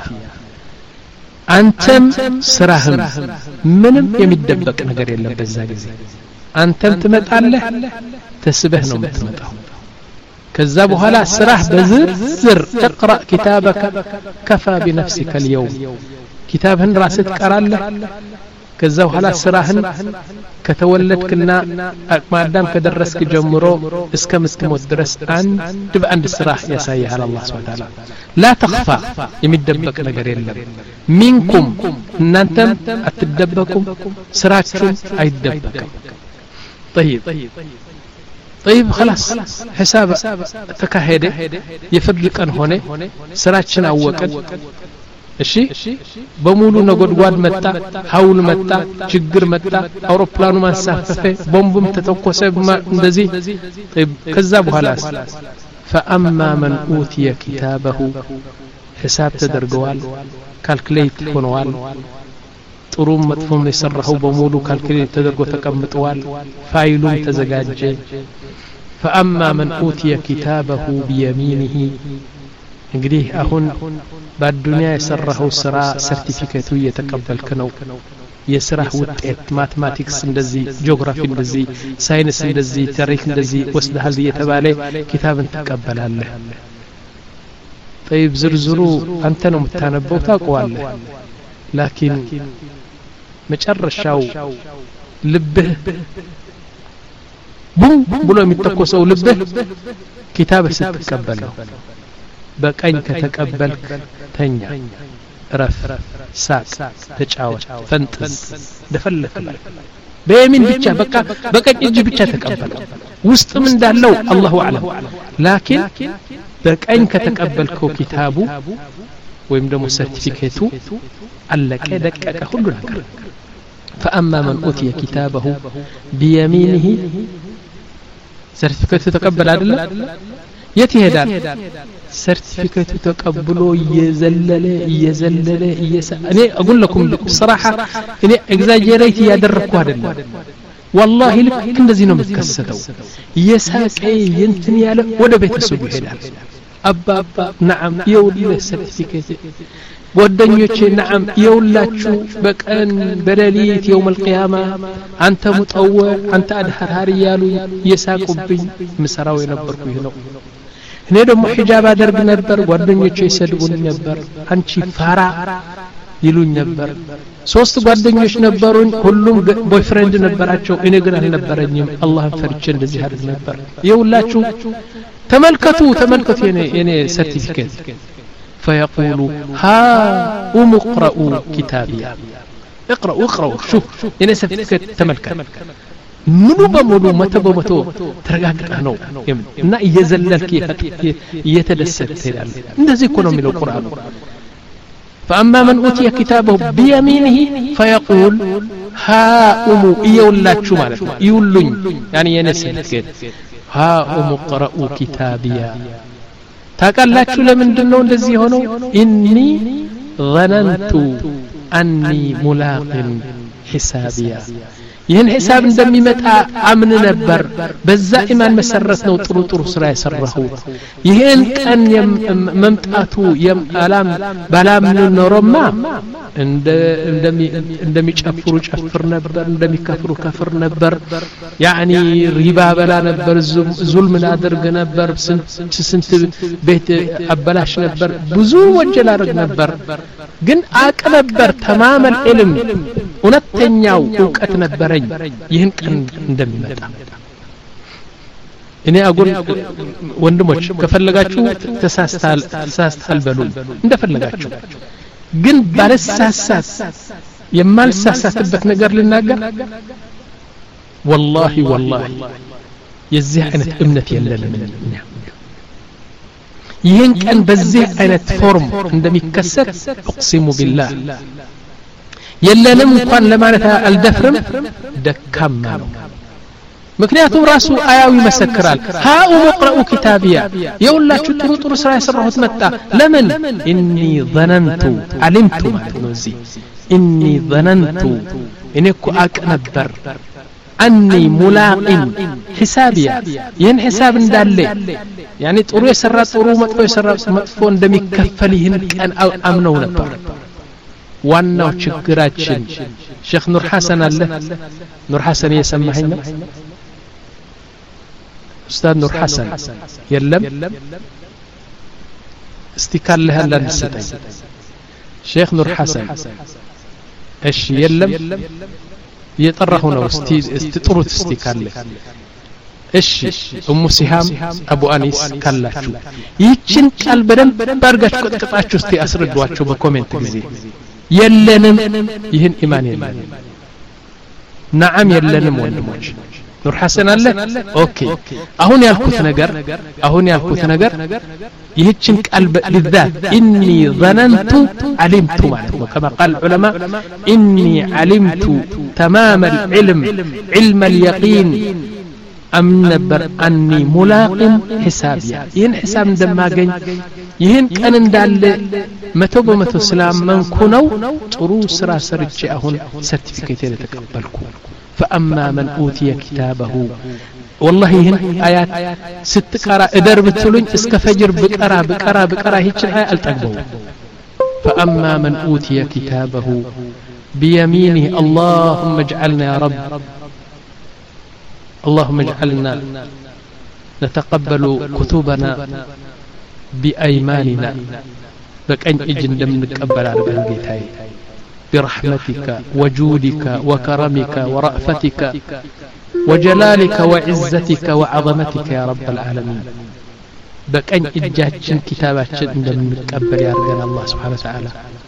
S2: أنتم سراهم منم يمدبك نجر يلا بزاجزي አንተም ትመጣለህ ተስበህ ነው የምትመጣው ከዛ በኋላ ስራህ በዝርዝር تقرأ كتابك كفى بنفسك اليوم كتابህን ራስህ ትቀራለህ ከዛ በኋላ ስራህን ከተወለድክና አቅማዳም ከደረስክ ጀምሮ እስከምትሞት ድረስ አንድ በአንድ ስራህ ያሳያል አላህ Subhanahu Wa Ta'ala لا تخفى የሚደበቅ ነገር የለም منكم እናንተም አትደበቁም ስራችሁም አይደበቅም طيب طيب خلاص حساب ተካሄደ የፍርድ ቀን ሆነ ስራችን አወቀን እሺ በሙሉ ነጎድጓድ መጣ ሐውል መጣ ችግር መጣ አውሮፕላኑ ማንሳፈፈ ቦምብም ተተኮሰ እንደዚህ ከዛ በኋላ فاما من اوتي كتابه حساب ተደርገዋል ካልኩሌት ሆነዋል ጥሩም መጥፎም የሰራው በሙሉ ካልኩሌት ተደርጎ ተቀምጠዋል ፋይሉም ተዘጋጀ فاما من اوتي كتابه بيمينه እንግዲህ አሁን በአዱንያ የሰራው ስራ ሰርቲፊኬቱ እየተቀበልክ ነው የስራህ ውጤት ማትማቲክስ እንደዚህ ጂኦግራፊ እንደዚህ ሳይንስ እንደዚህ ታሪክ እንደዚህ ወስደሃል እየተባለ ኪታብን ተቀበላለህ طيب ዝርዝሩ አንተ ነው የምታነበው ታውቀዋለህ ላኪን መጨረሻው ልብህ ቡም ብሎ የሚተኮሰው ልብህ ኪታብ ስትቀበል ነው በቀኝ ከተቀበልክ ተኛ ረፍ ሳቅ ተጫወት ፈንጥዝ ደፈለክ በየሚን ብቻ በቃ በቀኝ እጅ ብቻ ተቀበል ውስጥም እንዳለው አላሁ አለም ላኪን በቀኝ ከተቀበልከው ኪታቡ ወይም ደግሞ ሰርቲፊኬቱ አለቀ ደቀቀ ሁሉ ነገር فاما من اوتي كتابه بيمينه ሰርቲፊኬቱ ተቀበል አይደል የት ይሄዳል ሰርቲፊኬቱ ተቀብሎ እየዘለለ እየዘለለ እኔ اقول لكم بصراحه እኔ ኤግዛጀሬት ያደረኩ አይደለም والله ልክ እንደዚህ ነው የምትከሰተው የሳቀ እንትን ያለ ወደ ቤተሰቡ ይሄዳል አባባ نعم يولي ሰርቲፊኬት ጓደኞቼ نعم يولاችሁ በቀን በሌሊት يوم القيامه አንተ ሙጠወ አንተ አድሃር ያሉ የሳቁብኝ ምሰራው የነበርኩ ይሄ ነው እኔ ደግሞ ሒጃብ አደርግ ነበር ጓደኞቼ ይሰድቡኝ ነበር አንቺ ፋራ ይሉኝ ነበር ሶስት ጓደኞች ነበሩኝ ሁሉም ቦይፍሬንድ ነበራቸው እኔ ግን አልነበረኝም አላህን ፈርቼ እንደዚህ አድርግ ነበር ይውላችሁ ተመልከቱ ተመልከቱ የኔ የኔ ሰርቲፊኬት فيقول ها ومقرؤوا كتابيا اقرأوا اقرأوا شوف የኔ ሰርቲፊኬት ተመልከቱ ሙሉ በሙሉ መቶ በመቶ ተረጋግጠህ ነው እና እየዘለልክ እየተደሰትክ ትሄዳለህ እንደዚህ እኮ ነው የሚለው ቁርአኑ فاما من اوتي كتابه بيمينه فيقول ها ام يولاችሁ ማለት ነው ይውሉኝ يعني የነሰልከት ها ام اقرؤوا كتابيا ታውቃላችሁ ለምንድን ነው እንደዚህ ሆነው اني ظننت اني ملاق حسابيا ይህን ሂሳብ እንደሚመጣ አምን ነበር በዛ ኢማን መሰረት ነው ጥሩ ጥሩ ስራ ያሰራሁት ይህን ቀን መምጣቱ የማላም ባላም ኖሮማ እንደ እንደሚጨፍሩ ጨፍር ነበር እንደሚከፍሩ ከፍር ነበር يعني ሪባ በላ ነበር ዙልም አድርግ ነበር ስንት ስንት ቤት አበላሽ ነበር ብዙ ወንጀል አድርግ ነበር ግን አቅ ነበር تمام العلم እውነተኛው ዕውቀት ነበረኝ ይህን ቀን እንደሚመጣ እኔ አጉል ወንድሞች ከፈለጋችሁ ተሳስተሃል ተሳስተሃል በሉኝ እንደፈለጋችሁ ግን ባለሳሳት የማልሳሳትበት ነገር ልናገር والله والله የዚህ አይነት እምነት የለንም እኛ ይህን ቀን በዚህ አይነት ፎርም እንደሚከሰት اقسم بالله የለንም እንኳን ለማለት አልደፍርም ደካማ ነው ምክንያቱም ራሱ አያው ይመሰክራል ሃኡ ሙቅረኡ ኪታቢያ የውላችሁ ጥሩ ጥሩ ስራ ያሰራሁት መጣ ለምን اني ظننت علمت ማለት ነው እዚህ اني ظننت እኔ እኮ አቅ ነበር اني ملاق حسابيا ይህን ሂሳብ እንዳለ يعني ጥሩ የሰራ ጥሩ መጥፎ የሰራ መጥፎ እንደሚከፈል ይህን ቀን አምነው ነበር ዋናው ችግራችን ሼክ ኑር ሐሰን አለ ኑር ሐሰን የሰማኸኝ ነው ኡስታዝ ኑር ሐሰን የለም እስቲ ካለህ አንድ ሰጠኝ ሼክ ኑር ሐሰን እሺ የለም እየጠራሁ ነው እስቲ እስቲ ጥሩት እስቲ ካለ እሺ ኡሙ ሲሃም አቡ አኒስ ካላችሁ ይችን ቃል በደንብ ባርጋችሁ ቀጥቅጣችሁ እስቲ አስረዷቸው በኮሜንት ጊዜ የለንም ይህን ኢማን የለንም ነዓም የለንም ወንድሞች ኑር ሐሰን አለ ኦኬ አሁን ያልኩት ነገር አሁን ያልኩት ነገር ይህችን ቃል بالذات اني ظننت علمت ማለት ነው كما قال العلماء اني علمت تمام العلم علم اليقين ام نبر اني ملاق حسابيا ይህን ሒሳብ እንደማገኝ ይህን ቀን እንዳለ መቶ በመቶ ስላመንኩ ነው ጥሩ ስራ ሰርቼ አሁን ሰርቲፊኬት ተቀበልኩ فأما من أوتي كتابه والله هن آيات ست قرا ادر بتلون اسك فجر بقرا بقرا بقرا هيك آية التقبوا فأما من أوتي كتابه بيمينه اللهم اجعلنا يا رب اللهم اجعلنا نتقبل كتبنا بأيماننا بكأن اجن دم نتقبل على بهالجيتاي برحمتك وجودك وكرمك ورأفتك وجلالك وعزتك وعظمتك يا رب العالمين بكأن إجاتشن كتاباتشن من نتقبل يا رجال الله سبحانه وتعالى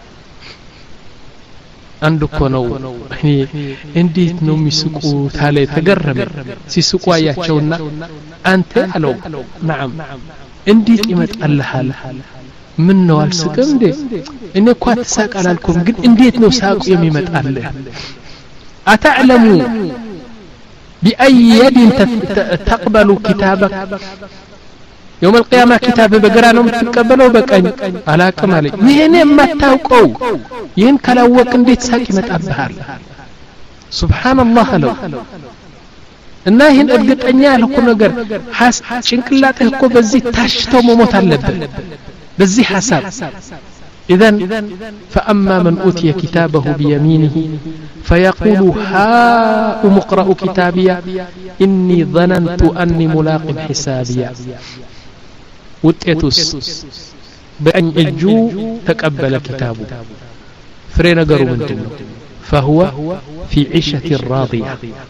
S2: عندك نو يعني انديت نو مسكو تالي تقرب سيسكو اياتشونا أنت ألو نعم انديت إمت الله من ነው አልስቅም እንዴ እኔ እኮ አትሳቅ አላልኩም ግን እንዴት ነው ሳቁ የሚመጣልህ አተዕለሙ بأي يد تقبل كتابك يوم القيامة كتاب بقرانه تقبله بقኝ አላቅም አለኝ ይሄን የማታውቀው ይሄን ካላወቅ እንዴት ሳቅ ይመጣብሃል ሱብሃንአላህ አለው እና ይሄን እርግጠኛ ያልኩ ነገር ጭንቅላትህ እኮ በዚህ ታሽቶ መሞት አለበት بزي حساب إذن فأما من أوتي كتابه بيمينه فيقول هاؤم اقرءوا كتابيا إني ظننت أني ملاق حسابيا وتأتس بأن يجو تقبل كتابه فرين قروا من جنه فهو في عيشة راضية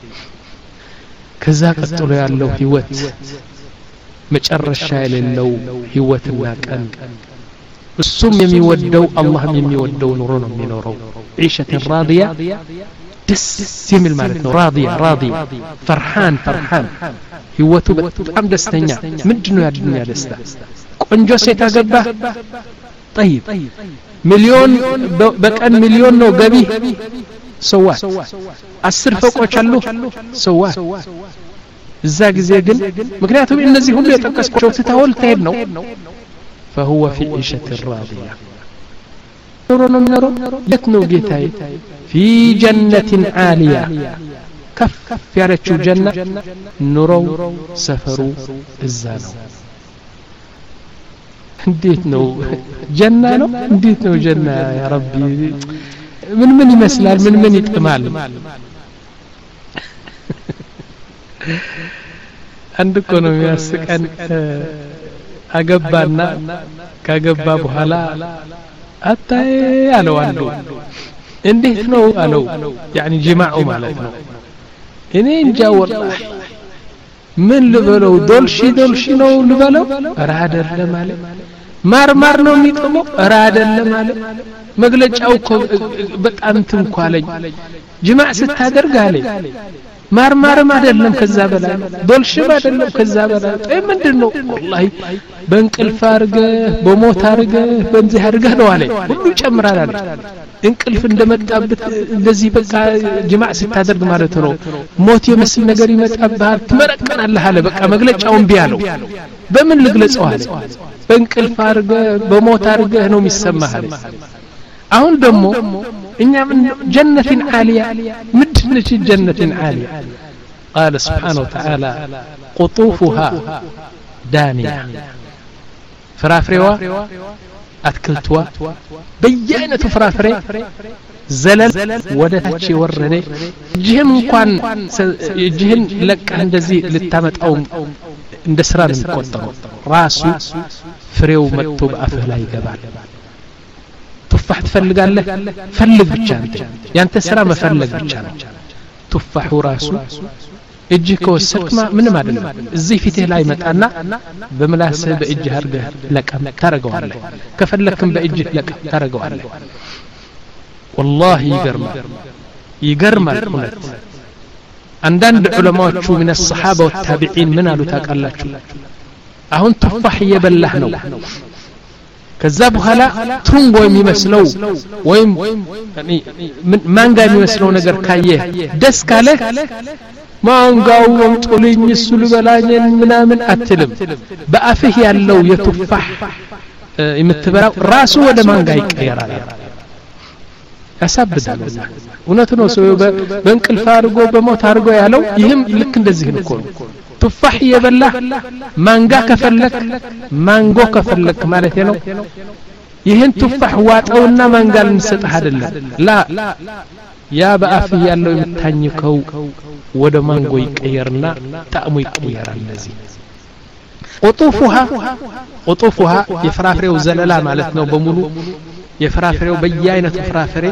S2: كذا قتلوا يالله هوت መጨረሻ የሌለው ህይወትና ቀን እሱም የሚወደው አላህም የሚወደው ኑሮ ነው የሚኖረው عيشة راضية ደስ የሚል ማለት ነው راضية راضية فرحان فرحان ህይወቱ በጣም ደስተኛ ምንድነው ያ ዱንያ ደስታ ቆንጆ ሴት አገባ طيب ሚሊዮን በቀን ሚሊዮን ነው ገቢ ሰዋት አስር ፎቆች አሉ ሰዋት እዛ ጊዜ ግን ምክንያቱም እነዚህ ሁሉ የተከስከው ተታወል ተሄድ ነው فهو في عيشة راضية ኑሮን ነው የት ነው ጌታዬ في جنة عالية ከፍ ያለችው ጀና ኑሮው ሰፈሩ እዛ ነው እንዴት ነው ጀና ነው እንዴት ነው ጀና ያ ረቢ ምን ምን ይመስላል ምን ምን ይጥማል አንድ እኮ ነው የሚያስቀን አገባና ካገባ በኋላ አታይ አለው አንዱ እንዴት ነው አለው يعني ጅማዑ ማለት ነው እኔ እንጃ ወላሂ ምን ልበለው ዶልሺ ዶልሺ ነው ልበለው ራደለ ማለት ማርማር ነው የሚጥመው ራደለ ማለት መግለጫው እኮ በጣም ትንኳለኝ ጅማዕ ስታደርግ አለኝ ማርማርም አይደለም ከዛ በላይ ዶልሽም አይደለም ከዛ በላይ አይ ምንድነው ወላሂ በእንቅልፍ አርገ በሞት አርገ በእንዚህ አርገ ነው አለ ሁሉ ጨምራል አለ እንቅልፍ እንደመጣበት እንደዚህ በቃ ጅማዕ ስታደርግ ማለት ነው ሞት የመስል ነገር ይመጣብሃል ትመረቀናለህ አለ በቃ መግለጫውን ቢያለው በምን ልግለጸው አለ በእንቅልፍ አርገ በሞት አርገ ነው የሚሰማህ አለ አሁን ደግሞ እኛ ምን جنة عالية مدنة جنة عالية قال سبحانه وتعالى قطوفها دانية فرافروا አትክልቷ በየአይነቱ ፍራፍሬ ዘለል ወደታች የወረደ እጅህም እንኳን እጅህን ለቀህ እንደዚህ ልታመጣው እንደ ስራ ነው የሚቆጠረው ራሱ ፍሬው መጥቶ በአፍህ ላይ ይገባል ቱፋህ ትፈልጋለህ ፈልግ ብቻ አንተ ያንተ ስራ መፈለግ ብቻ ነው ቱፋሁ ራሱ እጅህ ከወሰድክማ ምንም አይደለም እዚህ ፊትህ ላይ መጣና በመላስህ በእጅህ አርገህ ለቀም ታረጋዋለህ ከፈለክም በእጅህ ለቀም ታረጋዋለህ والله يجرمال يجرمال እውነት አንዳንድ ዑለማዎቹ من الصحابه والتابعين ምን አሉ ታውቃላችሁ አሁን ቱፋህ እየበላህ ነው ከዛ በኋላ ትሩንጎ የሚመስለው ወይም ማንጋ የሚመስለው ነገር ካየ ደስ ካለ ማንጋው ወምጡልኝ እሱ ልበላኝ ምናምን አትልም በአፍህ ያለው የቱፋህ የምትበላው ራሱ ወደ ማንጋ ይቀየራል ያሳብዳል እውነት ነው ሰው በእንቅልፍ አድርጎ በሞት አድርጎ ያለው ይህም ልክ እንደዚህ ነው እኮ ቱፋህ የበላህ ማንጋ ከፈለክ ማንጎ ከፈለክ ማለት ነው ይህን ቱፋህ ዋጠውና ማንጋ ልንሰጥህ አይደለም ላ ያ በአፍህ ያለው የምታኝከው ወደ ማንጎ ይቀየርና ጣዕሙ ይቀየራል ለዚህ قطوفها قطوفها يفرافريو زللا ማለት ነው በሙሉ የፍራፍሬው በየአይነቱ ፍራፍሬ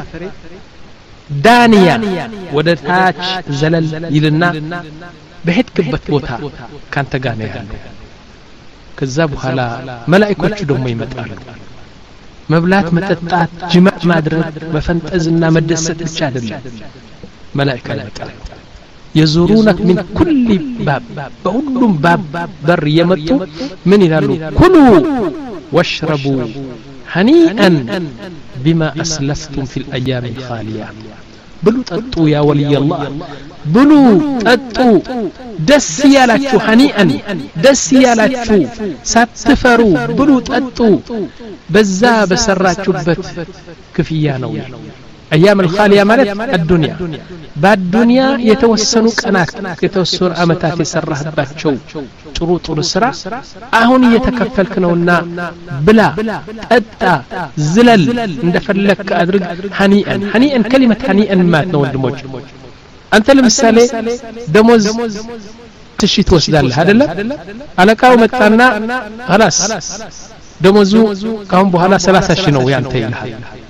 S2: ዳንያ ወደ ታች ዘለል ይልና በሄድክበት ቦታ ካንተ ጋር ነው ያለው ከዛ በኋላ መላእክቶቹ ደግሞ ይመጣሉ መብላት መጠጣት ጅማዕ ማድረግ መፈንጠዝና መደሰት ብቻ አይደለም መላእክት ይመጣሉ يزورونك من كل باب بقولهم باب بر يمتو من يلالو كلوا واشربوا هنيئا بما أسلفتم في الأيام الخالية بلو تطو يا ولي الله بلو تطو دس يالاتشو هنيئا دس يالاتشو ساتفروا بلو تطو بزا بسراتشو بت كفيانو أيام الخالية مالت الدنيا بعد الدنيا يتوسنوا قنات يتوسن أمتات يسرح باتشو شروط السرع أهون يتكفلك نونا بلا أتا زلل ندفلك أدرك هنيئا هنيئا كلمة هنيئا مات نول دموج أنت لمثالي دموز تشيت وسدال هذا لا على كاو متنا خلاص دموزو كاهم بحالا ثلاثة شنو ينتهي لها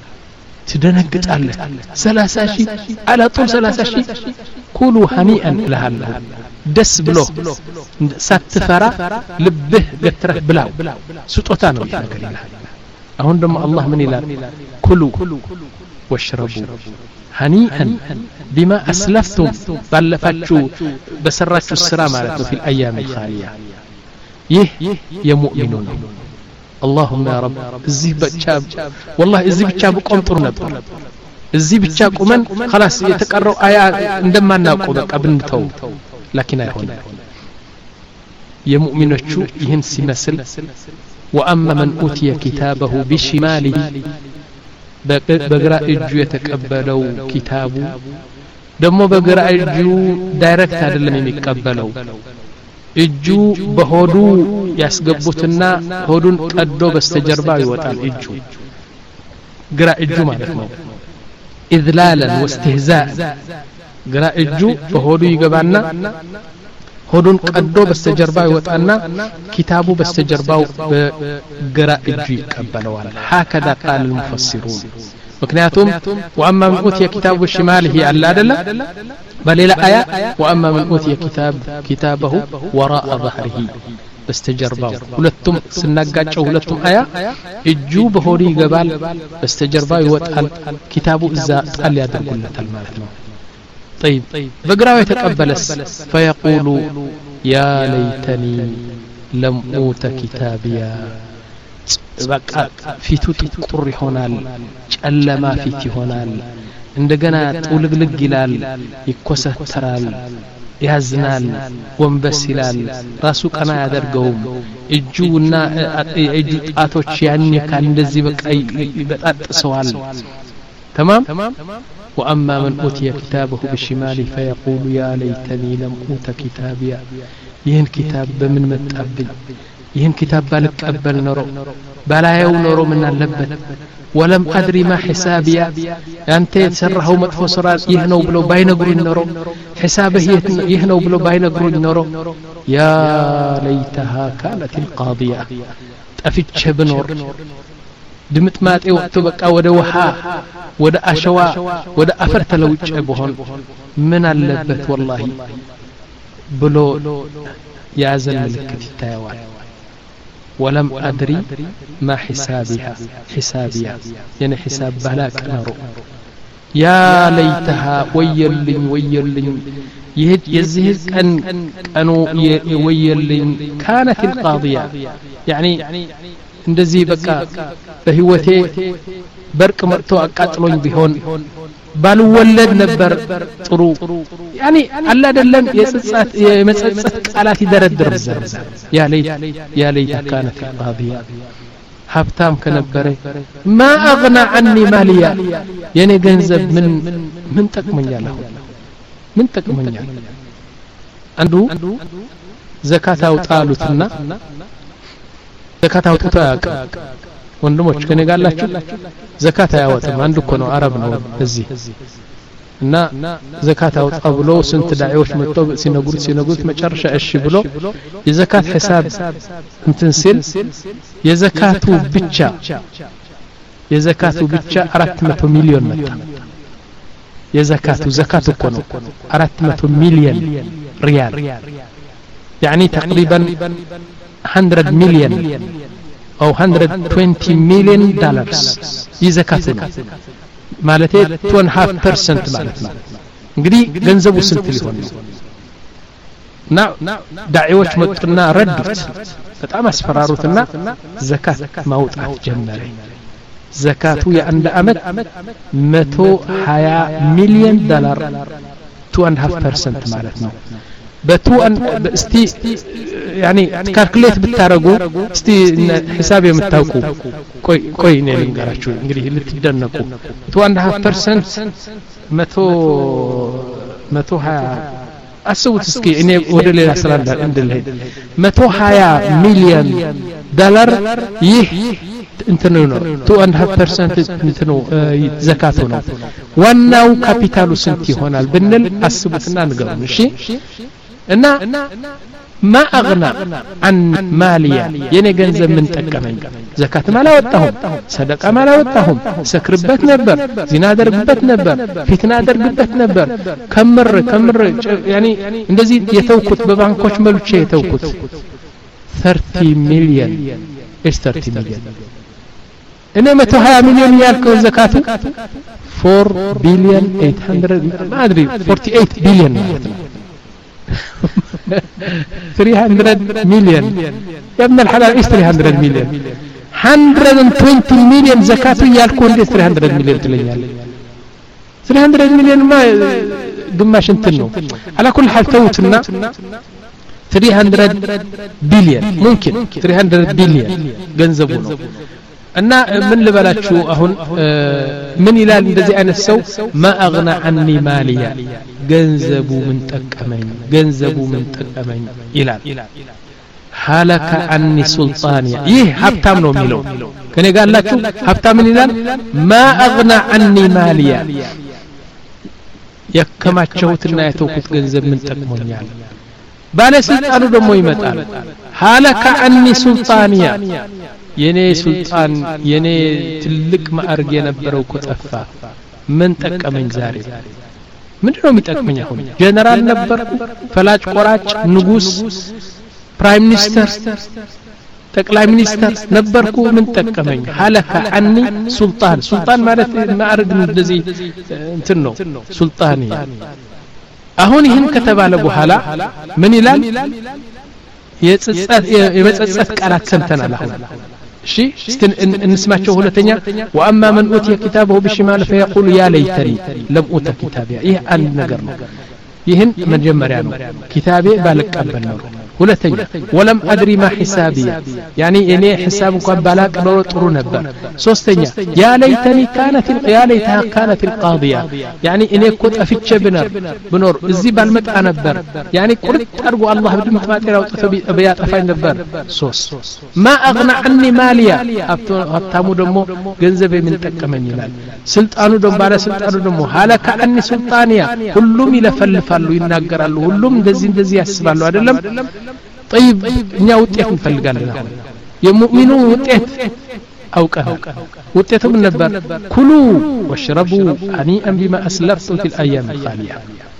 S2: تدنقطالك ثلاثة شيء على طول ثلاثة شيء كلوا هنيئا لها دس بلو ساتفرا لبه قتره بلاو سطوتا ነው ይነገራል አሁን ደግሞ አላህ ምን ይላል كلوا واشربوا هنيئا بما اسلفتم ባለፋችሁ በሰራችሁ ስራ ማለት ነው في الايام الخاليه ይህ የሙእሚኑ ነው اللهم يا رب እዚህ ብቻ والله እዚህ ብቻ በቆም ጥሩ ነበር እዚህ ብቻ ቆመን خلاص የተቀረው አያ እንደማናውቀው በቃ ብንተው لكن አይሆን የሙእሚኖቹ ይህን ሲመስል واما من اوتي كتابه بشماله በግራ እጁ የተቀበለው ኪታቡ ደግሞ በግራ እጁ ዳይሬክት አይደለም የሚቀበለው እጁ በሆዱ ያስገቡትና ሆዱን ቀዶ በስተጀርባ ይወጣል እጁ ግራ እጁ ማለት ነው ኢዝላላን ወስተህዛእ ግራ እጁ በሆዱ ይገባና ሆዱን ቀዶ በስተጀርባ ይወጣና ኪታቡ በስተጀርባው በግራ እጁ ይቀበለዋል هكذا قال المفسرون ምክንያቱም واما من اوتي كتابه بشماله አለ አይደለ በሌላ አያ واما من اوتي كتاب كتابه وراء ظهره በስተጀርባው ሁለቱም ስናጋጨው ሁለቱም አያ እጁ በሆዱ ይገባል በስተጀርባው ይወጣል ኪታቡ እዛ ጣል ያደርጉለታል ማለት ነው طيب በግራው የተቀበለስ فيقول يا ليتني لم اوت كتابيا በቃ ፊቱ ጥቁር ይሆናል ጨለማ ፊት ይሆናል እንደገና ጥውልግልግ ይላል ይኮሰተራል ያዝናል ወንበስ ይላል ራሱ ቀና ያደርገውም እጁና እጁ ጣቶች ያን ካል እንደዚህ በቃ ይበጣጥሰዋል تمام واما من اوتي كتابه بشماله فيقول يا ليتني لم اوت كتابيا ይህን ኪታብ በምን መጣብኝ ይህን ኪታብ ባልቀበል ኖሮ ባላየው ኖሮ ምን አለበት ወለም አድሪ ማ ሒሳቢያ አንተ የተሰራው መጥፎ ስራ ይህ ነው ብሎ ባይነግሩኝ ኖሮ ሒሳብህ ይህ ነው ብሎ ባይነግሩኝ ኖሮ ያ ለይተሃ ካነት القاضية ጠፍቼ ብኖር ድምጥማጤ ወጥቶ በቃ ወደ ውሃ ወደ አሸዋ ወደ አፈር ተለውጬ በሆን ምን አለበት والله ብሎ ያዘን ምልክት ይታያዋል ولم أدري ما حسابها حسابيا يعني حساب بلاك نارو يا ليتها ويلن ويلن يهد يزهد أن أنو ويلن كانت القاضية يعني እንደዚህ በቃ በህይወቴ በርቅ መርቶ አቃጥሎኝ ቢሆን ባልወለድ ነበር ጥሩ يعني አላ አይደለም የጽጻት የመጸጸት ቃላት ይደረድር ዘርዛ ያ ለይት ያ ለይት كانت القاضية ሀብታም ከነበረ ما اغنى عني ماليا የኔ ገንዘብ ምን ምን ጠቅመኛል አሁን ምን ጠቅመኛል አንዱ ዘካት አውጣሉትና ዘካት አውጥቶ ያውቃል ወንድሞች ከኔ ጋር አላችሁ ዘካት አያወጣም አንዱ እኮ ነው አረብ ነው እዚህ እና ዘካት አውጣ ብሎ ስንት ዳዒዎች መጥተው ሲነግሩት ሲነግሩት መጨረሻ እሺ ብሎ የዘካት ሒሳብ እንትን ሲል የዘካቱ ብቻ የዘካቱ ብቻ አራት መቶ ሚሊዮን መጣ የዘካቱ ዘካቱ እኮ ነው አራት መቶ ሚሊዮን ሪያል يعني تقريبا مئة مليون أو مئة وعشرين مليون دولار يزكاتنا مالتي two and a half percent مالتنا እንግዲህ ገንዘቡ ስንት ሊሆን ነው ና ዳዒዎች መጥና ረዱት በጣም አስፈራሩትና ዘካት ማውጣት ጀመረ ዘካቱ የአንድ አመት መቶ ሀያ ሚሊዮን ዶላር two and a half percent ማለት ነው በቱ እስቲ يعني ካልኩሌት ብታረጉ እስቲ ሒሳብ የምታውቁ ቆይ ቆይ እኔ ልንገራችሁ እንግዲህ ልትደነቁ two and a half percent መቶ መቶ ሀያ አስቡት እስኪ እኔ ወደ ሌላ ስራ እንደልሄ መቶ ሀያ ሚሊዮን ዶላር ይህ እንትን ነው two and a half percent እንትን ነው ዘካቱ ነው ዋናው ካፒታሉ ስንት ይሆናል ብንል አስቡትና ንገሩን እሺ እና ما أغنى عن ماليا የኔ ገንዘብ ምን ጠቀመኝ ዘካት ማላወጣሁም ሰደቃ ማላወጣሁም ሰክርበት ነበር ዚና አደርግበት ነበር ፊትና አደርግበት ነበር ከምር ከምር يعني እንደዚህ የተውኩት በባንኮች መልቼ የተውኩት thirty million እስ thirty million እኔ መቶ ሀያ ሚሊዮን ያልከው ዘካቱ four billion eight hundred ማድሪ forty-eight billion ማለት ነው three hundred million يا ابن الحلال ايش three hundred million one hundred twenty million زكاة يالكو እንዴት three hundred million ትለኛል three hundred million ما ግማሽ እንትን ነው على كل حال ተውትና three hundred billion ممكن three hundred billion ገንዘቡ ነው እና ምን ልበላችሁ አሁን ምን ይላል እንደዚህ አይነት ሰው ما اغنى عني ماليا ገንዘቡ ምን ጠቀመኝ ገንዘቡ ምን ጠቀመኝ ይላል ሃለከ عني سلطانيا ይህ ሀብታም ነው የሚለው ከኔ ጋር አላችሁ ሀብታም ምን ይላል ما اغنى عني ماليا የከማቸውትና የተውኩት ገንዘብ ምን ጠቅሞኛል ባለ ስልጣኑ ደግሞ ይመጣል ሃለከ عني سلطانيا የኔ ሱልጣን የኔ ትልቅ ማዕረግ የነበረው ቆጠፋ ምን ጠቀመኝ ዛሬ ምንድነው የሚጠቅመኝ አሁን ጀነራል ነበርኩ ፈላጭ ቆራጭ ንጉስ ፕራይም ሚኒስተር ጠቅላይ ሚኒስተር ነበርኩ ምን ጠቀመኝ ሃለከ عني ሱልጣን ሱልጣን ማለት ማዕረግ እንደዚህ እንትን ነው ሱልጣኒ አሁን ይህን ከተባለ በኋላ ምን ይላል የጽጸት የመጸጸት ቃላት ሰምተናል አሁን እሺ እንስማቸው ሁለተኛ وأما من أوتي كتابه بشمال فيقول يا ليتني لم أوت كتابي ይህ አንድ ነገር ነው ይህን መጀመሪያ ነው ኪታቤ ባልቀበል ነው ሁለተኛ ወለም አድሪ ማ ሒሳቢያ ያኒ እኔ ሒሳብ እንኳን ባላቅ ኖሮ ጥሩ ነበር ሶስተኛ ያ ለይተኒ ካነት ያ ለይተሃ ካነት القاضيه ያኒ እኔ እኮ ጠፍቼ ብነር ብኖር እዚህ ባልመጣ ነበር ያኒ ቁርጥ አድርጎ አላህ በድምጥ ማጤራ አውጥቶ ቢያጠፋኝ ነበር ሶስት ማ አግና عني ማሊያ ሀብታሙ ደግሞ ገንዘብ ምን ጠቀመኝ ይላል ስልጣኑ ደግሞ ባለ ስልጣኑ ደግሞ ሀለከ عني ሱልጣንያ ሁሉም ይለፈልፋሉ ይናገራሉ ሁሉም እንደዚህ እንደዚህ ያስባሉ አይደለም طيب እኛ ውጤት እንፈልጋለን አሁን የሙእሚኑ ውጤት አውቀህ ውጤቱ ምን ነበር ኩሉ ወሽረቡ አኒአን ቢማ አስለፍቱም ፊል አያም الخاليه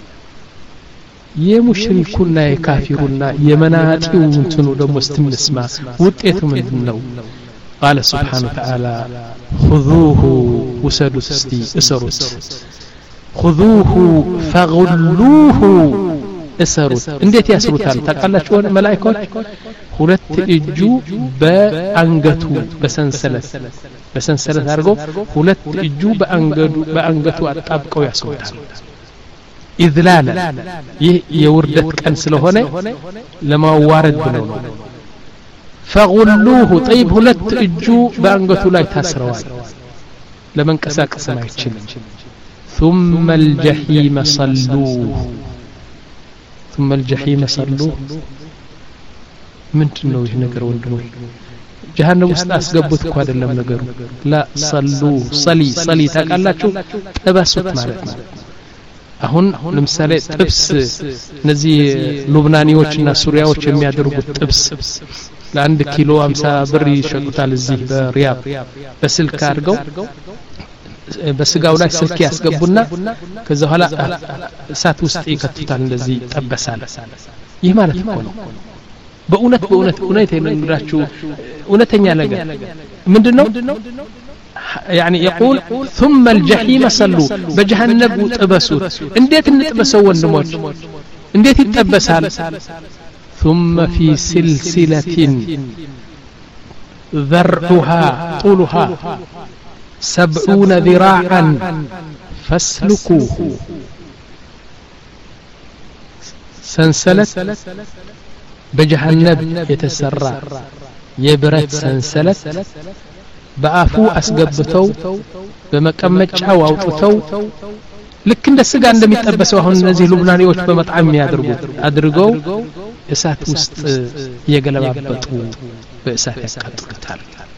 S2: የሙሽሪኩና የካፊሩና የመናጢው እንትኑ ደግሞ ስትምስማ ውጤቱ ምንድነው قال سبحانه وتعالى خذوه وسدوا استي اسرت خذوه فغلوه اسرت እንዴት ያስሩታል ታውቃላችሁ መላእክቶች ሁለት እጁ በአንገቱ በሰንሰለት በሰንሰለት አድርገው ሁለት እጁ በአንገቱ በአንገቱ አጣብቀው ያስሩታል ኢዝላል ይህ የውርደት ቀን ስለሆነ ለማዋረድ ብለው ነው فغلوه طيب ሁለት እጁ በአንገቱ ላይ ታስረዋል ለመንቀሳቀስ አይችልም ثم الجحيم صلوه ثم الجحيم صلوه ምንድነው ይሄ ነገር ወንድሞች ጀሃነም ውስጥ አስገቡት እኮ አይደለም ነገሩ ላ ሰሉ ሰሊ ሰሊ ታቃላችሁ ተባሱት ማለት ነው አሁን ለምሳሌ ጥብስ እነዚህ ሉብናኒዎችና ሱሪያዎች የሚያደርጉት ጥብስ ለአንድ ኪሎ ሃምሳ ብር ይሸጡታል እዚህ በሪያድ በስልክ አድርገው በስጋው ላይ ስልክ ያስገቡና ከዛ በኋላ እሳት ውስጥ ይከቱታል እንደዚህ ጠበሳል ይህ ማለት እኮ ነው በእውነት በእውነት እውነት የምንራችሁ እውነተኛ ነገር ምንድነው يعني يقول ثم الجحيم صلوا بجهنم طبسوت እንዴት እንጥበሰው ወንድሞች እንዴት ይጠበሳል ثم في سلسلة ذرعها طولها سبعون ذراعا فاسلكوه سنسلة بجهنم يتسرى يبرد سنسلة በአፉ አስገብተው በመቀመጫው አውጥተው ልክ እንደ ስጋ እንደሚጠበሰው አሁን እነዚህ ሉብናኒዎች በመጣም የሚያደርጉ አድርገው እሳት ውስጥ የገለባበጡ በእሳት ያቃጥሉታል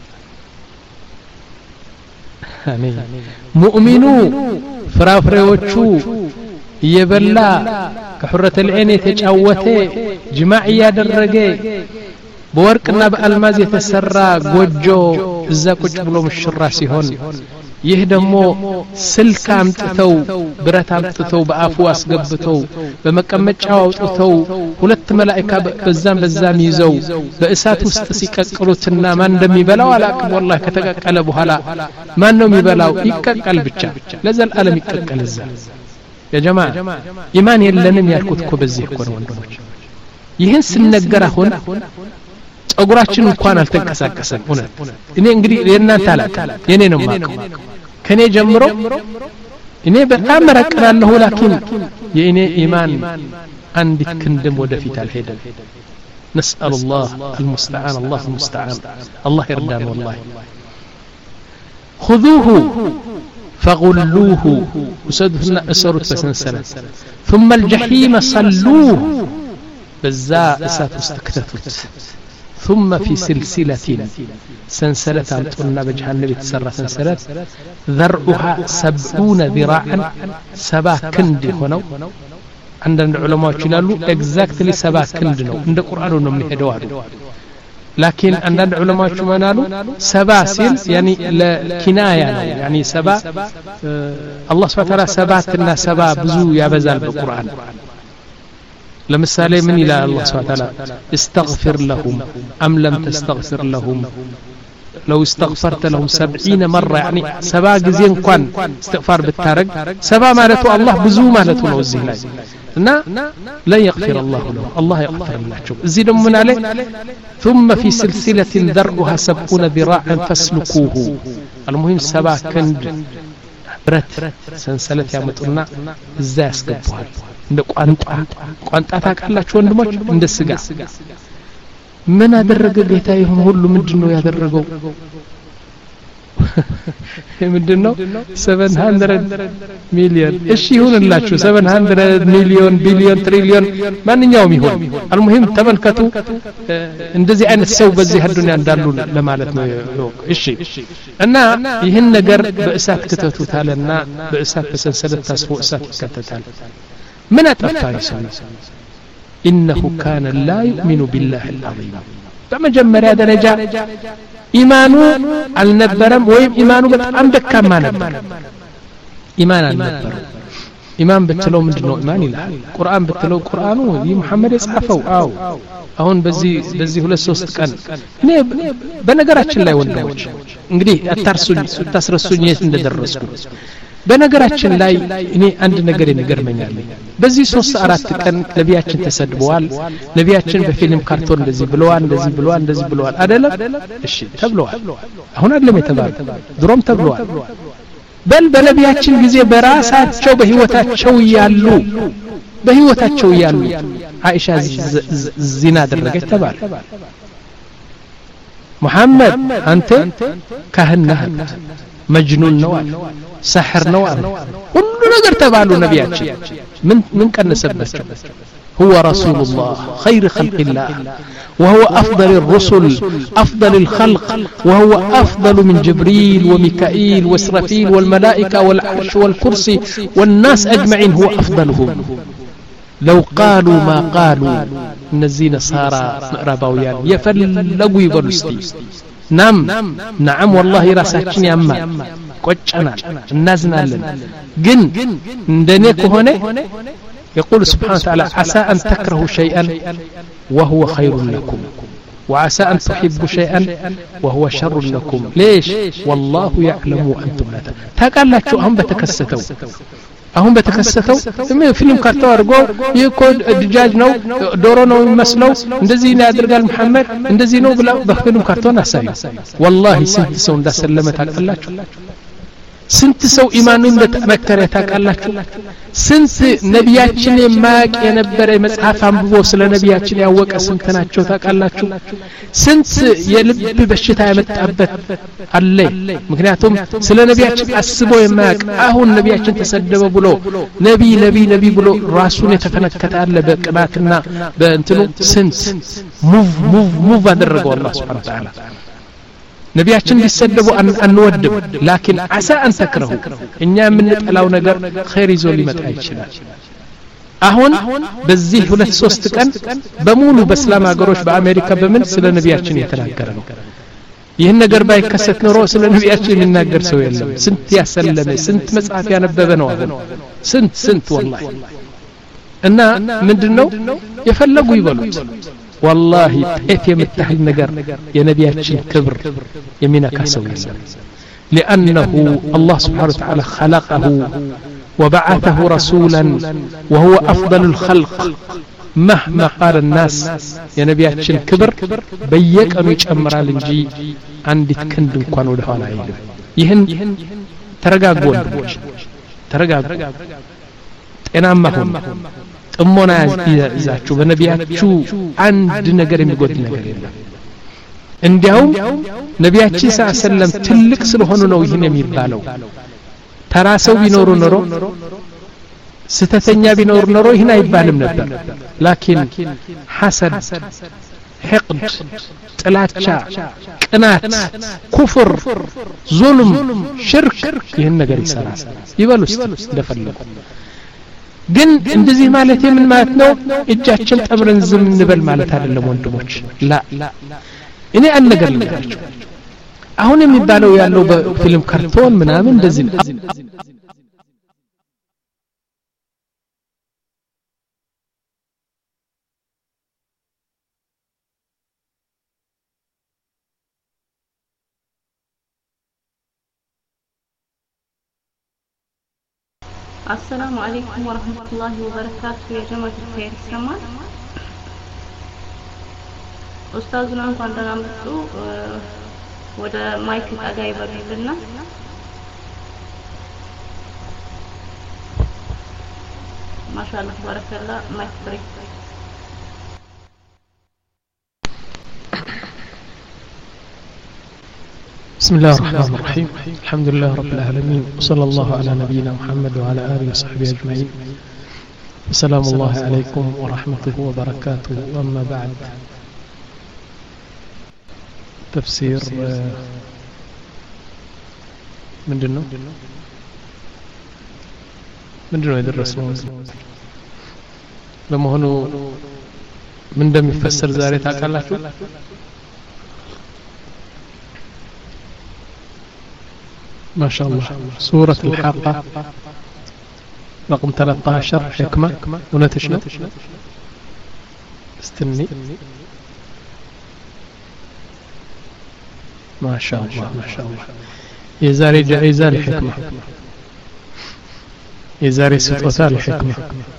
S2: አሜን ሙእሚኑ ፍራፍሬዎቹ እየበላ ከሁረተ العين የተጫወተ ጅማዕ ያደረገ በወርቅና በአልማዝ የተሰራ ጎጆ እዛ ቁጭ ብሎ ምሽራ ሲሆን ይህ ደግሞ ስልክ አምጥተው ብረት አምጥተው በአፉ አስገብተው በመቀመጫው አውጥተው ሁለት መላእክት በዛም በዛም ይዘው በእሳት ውስጥ ሲቀቅሉትና ማን እንደሚበላው አላቅም والله ከተቀቀለ በኋላ ማን ነው የሚበላው ይቀቀል ብቻ ለዘላለም ይቀቀል እዛ ያ ጀማዓ ኢማን የለንም ያልኩት እኮ በዚህ እኮ ነው ወንድሞች ይህን ስንነገር አሁን ጸጉራችን እንኳን አልተንቀሳቀሰም እውነት እኔ እንግዲህ የእናንተ አላቀ የኔ ነው ማቀው ከኔ ጀምሮ እኔ በጣም መረቀናለሁ ላኪን የኔ ኢማን አንዲት ክንድም ወደፊት አልሄደም نسأل الله المستعان الله المستعان الله يردان والله خذوه فغلوه وسدهن أسرت بسنسلة ثم الجحيم صلوه بزا أسات استكتتت ثم في سلسلة سنسلة أمتنا بجهنم يتسرى سنسلة ذرعها سبعون ذراعا سبا كند هنا عندنا العلماء قالوا exactly سبا كند نو عند القرآن نم لهدوارو لكن عندنا العلماء قالوا سبا سيل يعني كناية يعني سبا الله سبحانه وتعالى سباتنا سبا بزو يبزال بالقرآن لمثالي من إلى الله سبحانه وتعالى استغفر لهم أم لم تستغفر لهم لو استغفرت لهم سبعين مرة يعني سبع جزين قان استغفار بالتارق سبع مالته الله بزو مالته نوزه لا نا لا يغفر الله له الله يغفر له شوف زيد من عليه ثم في سلسلة ذرعها سبعون ذراعا فاسلكوه المهم سبع كند برت سنسلة يا متقولنا زاس قبوها እንደ ቋንጣ ቋንጣ ታውቃላችሁ ወንድሞች እንደ ስጋ ምን አደረገ ጌታ ይሁን ሁሉ ምንድነው ያደረገው ምንድነው seven hundred ሚሊዮን እሺ ይሁንላችሁ seven hundred ሚሊዮን ቢሊዮን ትሪሊዮን ማንኛውም ይሁን አልሙሂም ተመልከቱ እንደዚህ አይነት ሰው በዚህ ዱንያ እንዳሉ ለማለት ነው እሺ እና ይህን ነገር በእሳት ከተቱታልና በእሳት ተሰንሰለት ታስፎ እሳት ይከተታል ምን አጠፋ ይሰማ إنه كان لا يؤمن بالله العظيم በመጀመሪያ ደረጃ ኢማኑ አልነበረም ወይም ኢማኑ በጣም ደካማ ነበር ኢማን አልነበረም ኢማን በትለው ምንድነው ኢማን ይላል ቁርአን በትለው ቁርአኑ ይሙሐመድ የጻፈው አው አሁን በዚህ በዚህ ሁለት ሶስት ቀን እኔ በነገራችን ላይ ወንድሞች እንግዲህ አታርሱኝ አታስረሱኝ የት እንደደረስኩ በነገራችን ላይ እኔ አንድ ነገር የሚገርመኛል በዚህ ሶስት አራት ቀን ነቢያችን ተሰድበዋል ነቢያችን በፊልም ካርቶን እንደዚህ ብለዋል እንደዚህ ብለዋል እንደዚህ ብለዋል አይደለም እሺ ተብለዋል አሁን አይደለም የተባለ ድሮም ተብለዋል በል በነቢያችን ጊዜ በራሳቸው በህይወታቸው ያሉ በህይወታቸው ያሉ አይሻ ዚና አደረገች ተባለ ሙሐመድ አንተ ካህን ነህ መጅኑን ነው سحر نوار كل نجر تبعلو نبياتي من من كان نسبته هو رسول الله خير خلق الله وهو أفضل الرسل أفضل الخلق وهو أفضل من جبريل وميكائيل وإسرافيل والملائكة والعرش والكرسي والناس أجمعين هو أفضلهم لو قالوا ما قالوا نزين صارا رباويان يفلقوا يبرستي نعم نعم والله راساتين ياما ቆጨና እናዝናለን ግን እንደኔ ከሆነ يقول سبحانه وتعالى عسى أن تكرهوا شيئا وهو خير لكم وعسى أن تحبوا شيئا وهو شر لكم ليش والله يعلم وأنتم لا تعلمون ታውቃላችሁ አሁን በተከሰተው አሁን በተከሰተው ፊልም ካርታው አድርጎ የኮድ ድጃጅ ነው ዶሮ ነው የሚመስለው እንደዚህ ነው ያደርጋል መሐመድ እንደዚህ ነው ብለው በፊልም ካርታውን አሳዩ والله ስንት ሰው እንዳሰለመ ታውቃላችሁ ስንት ሰው ኢማኑን እንደተመከረ ታውቃላችሁ ስንት ነቢያችን የማያውቅ የነበረ መጽሐፍ አንብቦ ስለ ነቢያችን ያወቀ ስንት ናቸው ታውቃላችሁ ስንት የልብ በሽታ ያመጣበት አለ ምክንያቱም ስለ ነቢያችን አስቦ የማያውቅ አሁን ነቢያችን ተሰደበ ብሎ ነቢ ነቢ ነቢ ብሎ ራሱን የተፈነከተ አለ በቅናትና በእንትኑ ስንት ሙቭ ሙቭ ሙቭ አደረገው አላህ Subhanahu Wa Ta'ala ነቢያችን ሊሰደቡ አንወድም ላኪን አሳ አን ተክረሁ እኛ የምንጠላው ነገር ኸይር ይዞ ሊመጣ ይችላል አሁን በዚህ ሁለት ሶስት ቀን በሙሉ በእስላም ሀገሮች በአሜሪካ በምን ስለ ነቢያችን የተናገረ ነው ይህን ነገር ባይከሰት ኖሮ ስለ ነቢያችን የሚናገር ሰው የለም ስንት ያሰለመ ስንት መጽሐፍ ያነበበ ነው አሁን ስንት ስንት والله እና ምንድነው የፈለጉ ይበሉት والله ጤፍ የምታህል ነገር የነቢያችን ክብር የሚነካ ሰው የለም لأنه الله سبحانه وتعالى خلقه وبعثه رسولا وهو أفضل الخلق مهما قال الناس يا نبياتشن كبر بيك أنو يجمرال انجي عندي تكند انكوان ودهوان عيد يهن ترقاقوا اندبوش ترقاقوا تنامهم ጥሞና ይዛችሁ በነቢያችሁ አንድ ነገር የሚጎድ ነገር የለም እንዲያውም ነቢያችን ሰለላሁ ትልቅ ስለሆኑ ነው ይሄን የሚባለው ተራሰው ቢኖሩ ኖሮ ስተተኛ ቢኖር ኖሮ ይሄን አይባልም ነበር ላኪን ሐሰድ حقد ጥላቻ ቅናት ኩፍር ዙልም ሽርክ ይሄን ነገር ይሰራል ይበሉስ እንደፈለጉ ግን እንደዚህ ማለት ምን ማለት ነው እጃችን ጠብረን ዝም እንበል ማለት አይደለም ወንድሞች ላ እኔ አንድ ነገር ልንገራችሁ አሁን የሚባለው ያለው በፊልም ካርቶን ምናምን እንደዚህ
S3: السلام عليكم ورحمة الله وبركاته يا جماعة الخير السماء أستاذنا أنكم عندنا مدو ودا مايك أجايب لنا ማሻአላህ ተባረከላ ማይፍሪ
S2: بسم الله الرحمن الرحيم الحمد لله رب العالمين وصلى الله على نبينا محمد وعلى آله وصحبه أجمعين السلام الله عليكم ورحمته وبركاته وأما بعد تفسير من دنو من دنو يدرسون لما هنو من دم يفسر زاري تاكلاتو ما شاء الله سورة الحاقة رقم ثلاثة عشر حكمة ونتشنا استني ما شاء الله ما شاء الله يزاري جائزة لحكمة يزاري ستوثال لحكمة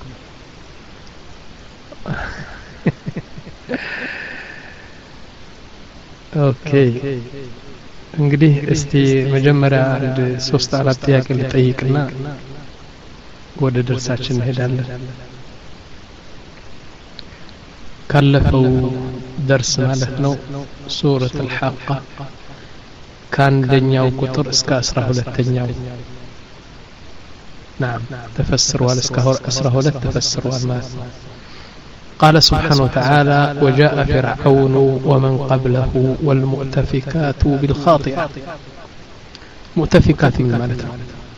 S2: اوكي እንግዲህ እስቲ መጀመሪያ አንድ ሶስት አራት ጥያቄ ልጠይቅና ወደ ደርሳችን እንሄዳለን ካለፈው ደርስ ማለት ነው ሱረቱ አልሐቃ ከአንደኛው ቁጥር እስከ አስራ ሁለተኛው نعم ተፈስሯል እስከ አስራ ሁለት ተፈስሯል ማለት ነው قال سبحانه وتعالى وجاء فرعون ومن قبله والمؤتفكات بالخاطئة مؤتفكات من مالتها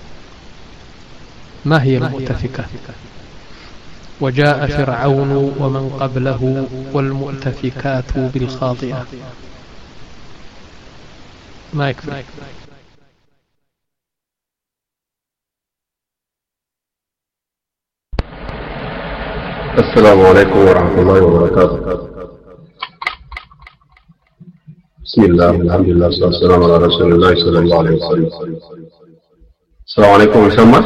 S2: ما هي المؤتفكات وجاء فرعون ومن قبله والمؤتفكات بالخاطئة ما يكفي
S4: السلام عليكم ورحمة الله وبركاته بسم الله الحمد لله والصلاة والسلام على رسول الله صلى الله عليه وسلم السلام عليكم يسمى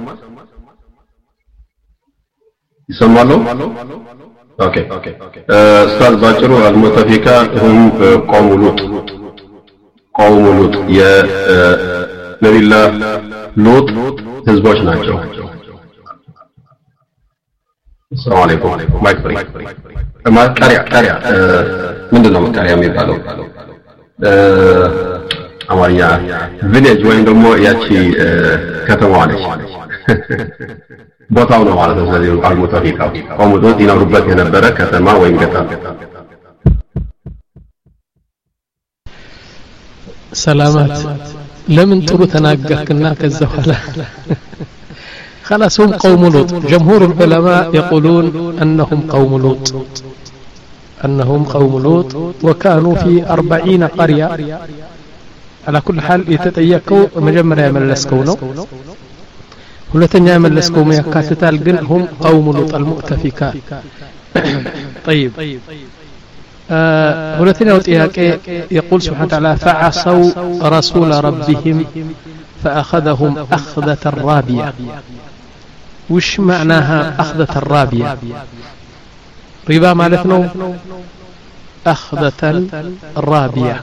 S4: يسمى له اوكي استاذ باكرو المؤتفكات هم قوم لوط قوم لوط يا نبي الله لوط حزبوش ናቸው السلام عليكم مايك فري ما قريا قريا ምንድነው መቃሪያ የሚባለው አማርኛ ቪሌጅ ወይም ደግሞ ያቺ ከተማዋ ነች ቦታው ነው ማለት ነው ስለዚህ አልሙተፊቃው ቆሙዶ ይኖሩበት የነበረ ከተማ ወይም ገጠር
S2: ሰላማት ለምን ጥሩ ተናገርክና ከዛ በኋላ خلاص هم قوم لوط جمهور العلماء يقولون أنهم قوم لوط أنهم قوم لوط وكانوا في أربعين قرية على كل حال يتتيكوا مجمّر يعمل لسكونه ولتن يعمل لسكو ميكاتتال قل هم قوم لوط المؤتفكات طيب ولتن يقول سبحانه وتعالى فعصوا رسول ربهم فأخذهم أخذة الرابية وش معناها أخذة الرابية ربا مالتنا أخذة الرابية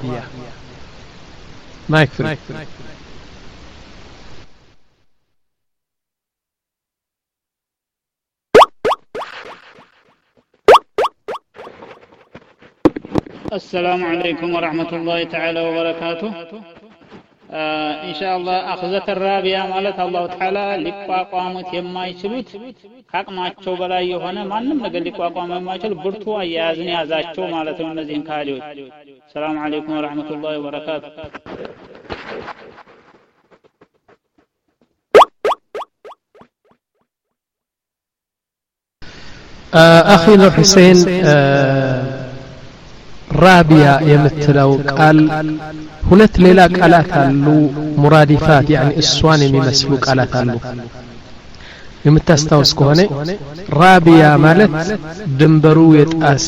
S2: ما يكفي
S5: السلام عليكم ورحمة الله تعالى وبركاته آه إن شاء الله أخذت الرابية مالت الله تعالى لقاقامت يما يشلوت حق ما تشو بلا يوهنا ما نمنا لقاقام يما يشل برتو أيازني أزاتشو مالت من نزين كاليوت السلام عليكم ورحمة الله وبركاته
S2: آه أخي الحسين آه رابية يمثلوا قال ሁለት ሌላ ቃላት አሉ ሙራዲፋት يعني እሷን የሚመስሉ ቃላት አሉ የምታስታውስ ከሆነ ራቢያ ማለት ድንበሩ የጣሴ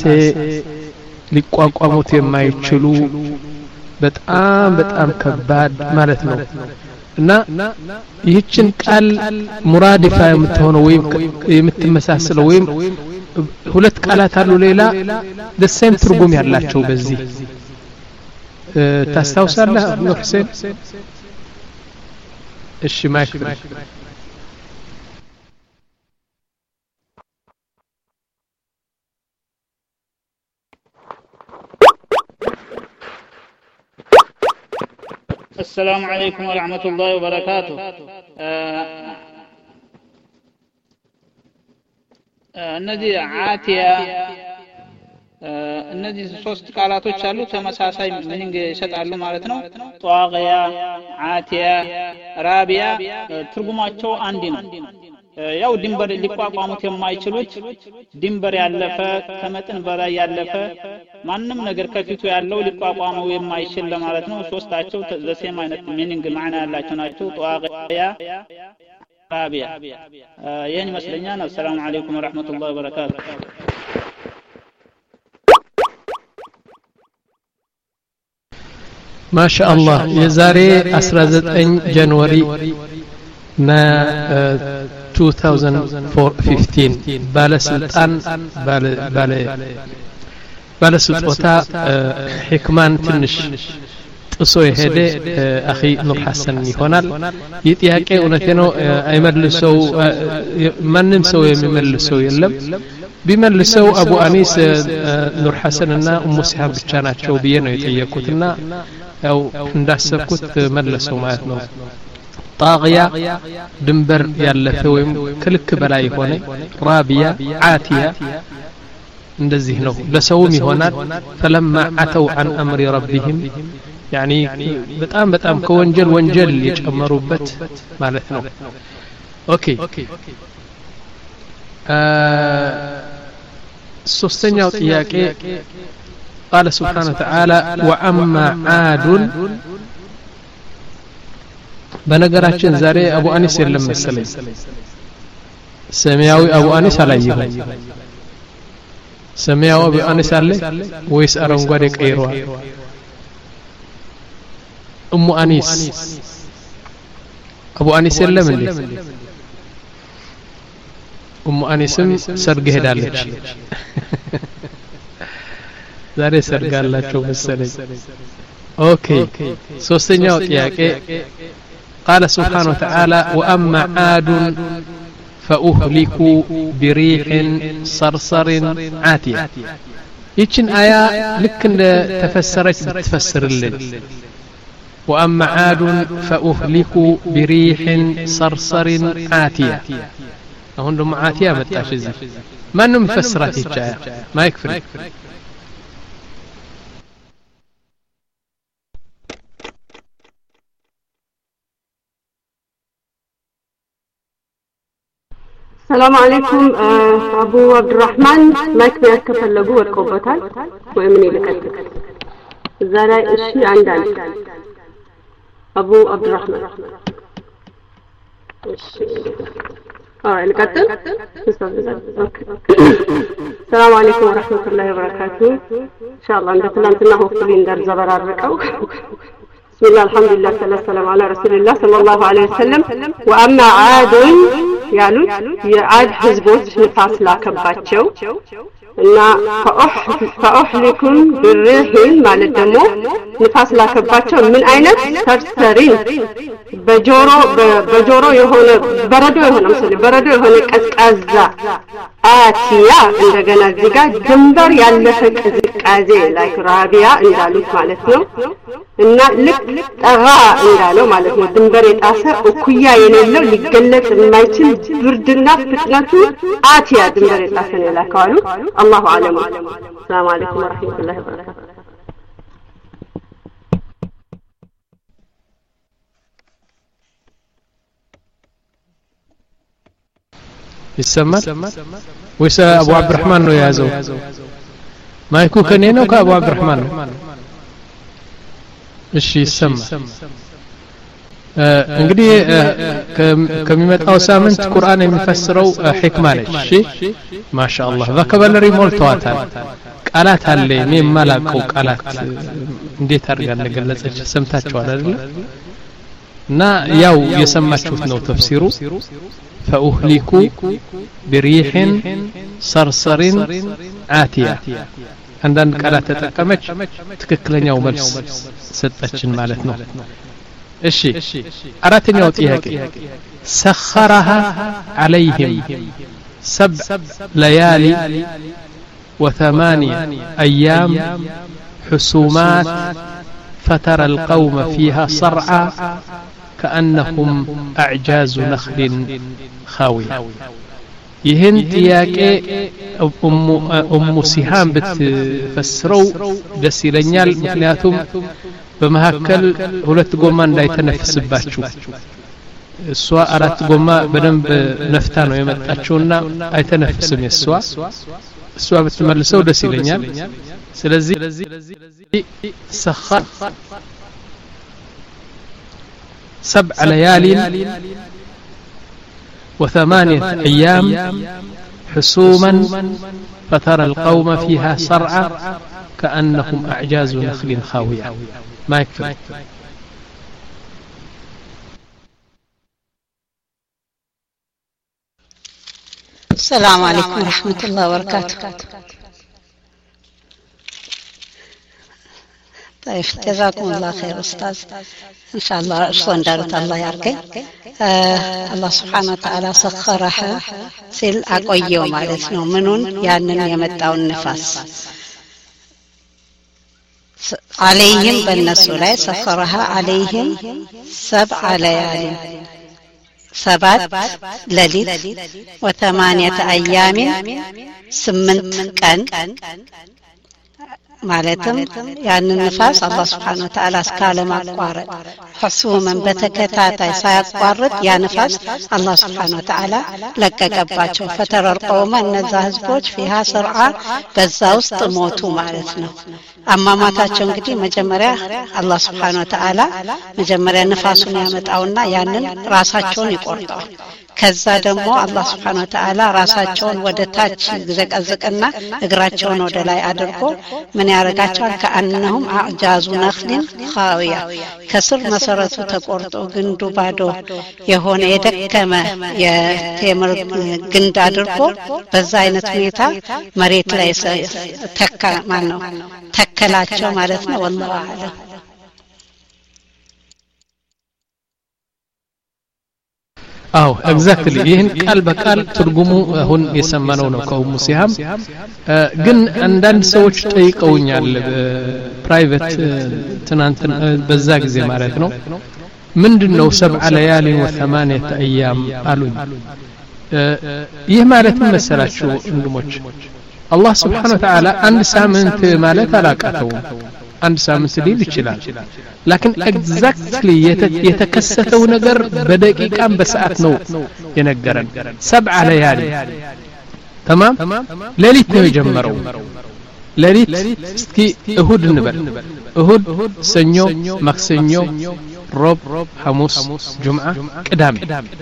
S2: ሊቋቋሙት የማይችሉ በጣም በጣም ከባድ ማለት ነው እና ይህችን ቃል ሙራዲፋ የምትሆነው ወይም የምትመሳሰለው ወይም ሁለት ቃላት አሉ ሌላ the same ትርጉም ያላቸው በዚህ ታስታውሳለህ አብዱ ሁሴን እሺ ማይክ
S5: السلام عليكم ورحمة الله وبركاته እነዚህ ዓቲያ እነዚህ ሶስት ቃላቶች አሉ ተመሳሳይ ሚኒንግ ይሰጣሉ ማለት ነው ጧቂያ ዓቲያ ራቢያ ትርጉማቸው አንድ ነው ያው ድንበር ሊቋቋሙት የማይችሉት ድንበር ያለፈ ከመጠን በላይ ያለፈ ማንንም ነገር ከፊቱ ያለው ሊቋቋመው የማይችል ለማለት ነው ሶስታቸው ዘሴም አይነት ሚኒንግ ማዕና ያላቸው ናቸው ጧቂያ ራቢያ ይሄን ይመስለኛል ሰላም አለይኩም ወራህመቱላሂ ወበረካቱ
S2: ما شاء الله يزاري أسرة زتين جانوري نا twenty fifteen بالسلطان بال بال بالسلطة حكمان تنش تصوي هذا أخي نور حسن يهونال يتيهك ونتنو يملسو من نمسو يملسو يلم بملسو أبو أنيس نور حسننا أم سحاب بتشانات شو بينو يتيهكوتنا أو نداسبكوت ملسو ماتنو طاغية دنبر يالفويم كلك بلاي هوني رابية عاتية እንደዚህ ነው ለሰውም ይሆናል فلما عتوا عن امر ربهم يعني በጣም በጣም ከወንጀል ወንጀል የጨመሩበት ማለት ነው ኦኬ ሶስተኛው ጥያቄ قال سبحانه وتعالى واما عاد በነገራችን ዛሬ አቡ አኒስ የለም መሰለኝ ሰማያዊ አቡ አኒስ አላየሁ ሰማያዊ አቡ አኒስ አለ ወይስ አረንጓዴ ቀይሯል ኡሙ አኒስ አቡ አኒስ የለም እንዴ ኡሙ አኒስም ሰርግ ሄዳለች ዛሬ ሰርግ አላቸው መሰለኝ ኦኬ ሶስተኛው ጥያቄ قال سبحانه وتعالى وأما عاد فأهلكوا بريح صرصر عاتية يتشن آية لكن تفسرت تفسر الليل وأما عاد فأهلكوا بريح صرصر عاتية هندم عاتية متاشزة ما نم فسرت الجاية ما يكفر
S6: السلام عليكم أبو عبد الرحمن مايك بيك فلقوا ورقوبتال وإمني لكتك زراء الشيء عندنا أبو عبد الرحمن آه لكتك السلام عليكم ورحمة الله وبركاته إن شاء الله عند سلامتنا هو فلين در زبرار ركو بسم الله الحمد لله صلى الله على رسول الله صلى الله عليه وسلم وأما عاد ያሉት የአድ ህዝቦች ንፋስ ላከባቸው እና ፈአህሊኩም ብርሂን ማለት ደግሞ ንፋስ ላከባቸው ምን አይነት ሰርሰሪን በጆሮ በጆሮ የሆነ በረዶ የሆነ ማለት በረዶ የሆነ ቀዝቃዛ አቲያ እንደገና እዚጋ ድንበር ያለፈ ቅዝቃዜ ላይክ ራቢያ እንዳሉት ማለት ነው እና ልክ ጠራ እንዳለው ማለት ነው ድንበር የጣሰ እኩያ የሌለው ሊገለጽ የማይችል ብርድና ፍጥነቱ አቲያ ድንበር የጣሰ ነው ያላካሉ አላሁ አለም ሰላም አለይኩም ወራህመቱላሂ ወበረካቱ
S2: ይሰማል ወይስ አቡ አብዱራህማን ነው ያዘው ማይኩ ከኔ ነው ከአቡ አብዱራህማን ነው እሺ ይሰማል እንግዲህ ከሚመጣው ሳምንት ቁርአን የሚፈስረው ህክማ ነች እሺ ማሻአላህ በከበለሪ ሞልተዋታል ቃላት አለ እኔ ማላቀው ቃላት እንዴት አድርጋ ለገለጸች ሰምታችኋል አይደል እና ያው የሰማችሁት ነው ተፍሲሩ فأهلكوا بريح صرصر عاتية عندنا ቃላት ተጠቀመች ትክክለኛው መልስ ሰጠችን ማለት ነው እሺ አራተኛው ጥያቄ سخرها عليهم سبع ليالي وثمانية أيام حسومات فترى القوم فيها صرعى كأنهم أعجاز نخل خاوية ይህን ጥያቄ ኡሙ ሲሃም ብትፈስረው ደስ ይለኛል ምክንያቱም በመሐከል ሁለት ጎማ እንዳይተነፍስባችሁ እሷ አራት ጎማ በደንብ ነፍታ ነው የመጣችውና አይተነፍስም እሷ እሷ ብትመልሰው ደስ ይለኛል ስለዚህ ሰخر سبع ليال وثمانية أيام حسوما فترى القوم فيها صرعى كأنهم أعجاز نخل خاوية ما يكفي
S7: السلام عليكم ورحمة الله وبركاته. طيب جزاكم الله خير أستاذ إن شاء الله أشلون دارت الله يرقي آه الله سبحانه وتعالى سخرها سيل أقويو مالتنا منون يعني يمتعوا النفاس عليهم بالنسو لا سخرها عليهم سبع ليالي سبات لليت وثمانية أيام سمنت كان معناتهم يعني النفاس الله سبحانه وتعالى اسكاله ماقوارط حسوما بتكتاتا سيقوارط يا نفاس الله سبحانه وتعالى لققباچو فترى القوم እነዛ ህዝቦች فيها سرعة በዛ ውስጥ ሞቱ ማለት ነው አማማታቸው እንግዲህ መጀመሪያ አላህ Subhanahu Wa Ta'ala መጀመሪያ ንፋሱን ያመጣውና ያንን ራሳቸውን ይቆርጣል ከዛ ደግሞ አላህ Subhanahu Wa Ta'ala ራሳቸውን ወደ ታች ይዘቀዝቅና እግራቸውን ወደ ላይ አድርጎ ምን ያረጋቸዋል ከአንነሁም አዕጃዙ ነኽሊን ኻዊያ ከስር መሰረቱ ተቆርጦ ግንዱ ባዶ የሆነ የደከመ የቴምር ግንድ አድርጎ በዛ አይነት ሁኔታ መሬት ላይ ተካ ማን ነው ተከላቸው ማለት ነው والله اعلم
S2: አው ኤግዛክትሊ ይሄን ቃል በቃል ትርጉሙ አሁን የሰማነው ነው ከኡሙ ሲሃም ግን አንዳንድ ሰዎች ጠይቀውኛል ፕራይቬት ትናንት በዛ ጊዜ ማለት ነው ምንድነው سبع ليال وثمانية ايام አሉኝ ይህ ማለት ምን መሰላችሁ እንድሞች አላህ Subhanahu Wa Ta'ala አንድ ሳምንት ማለት አላቃተው አንድ ሳምንት ሊል ይችላል لكن exactly የተከሰተው ነገር በደቂቃም በሰዓት ነው የነገረን سبع ليال تمام ሌሊት ነው የጀመረው ሌሊት እስኪ እሁድ እንበል እሁድ ሰኞ ማክሰኞ ሮብ ሐሙስ ጁምዓ ቅዳሜ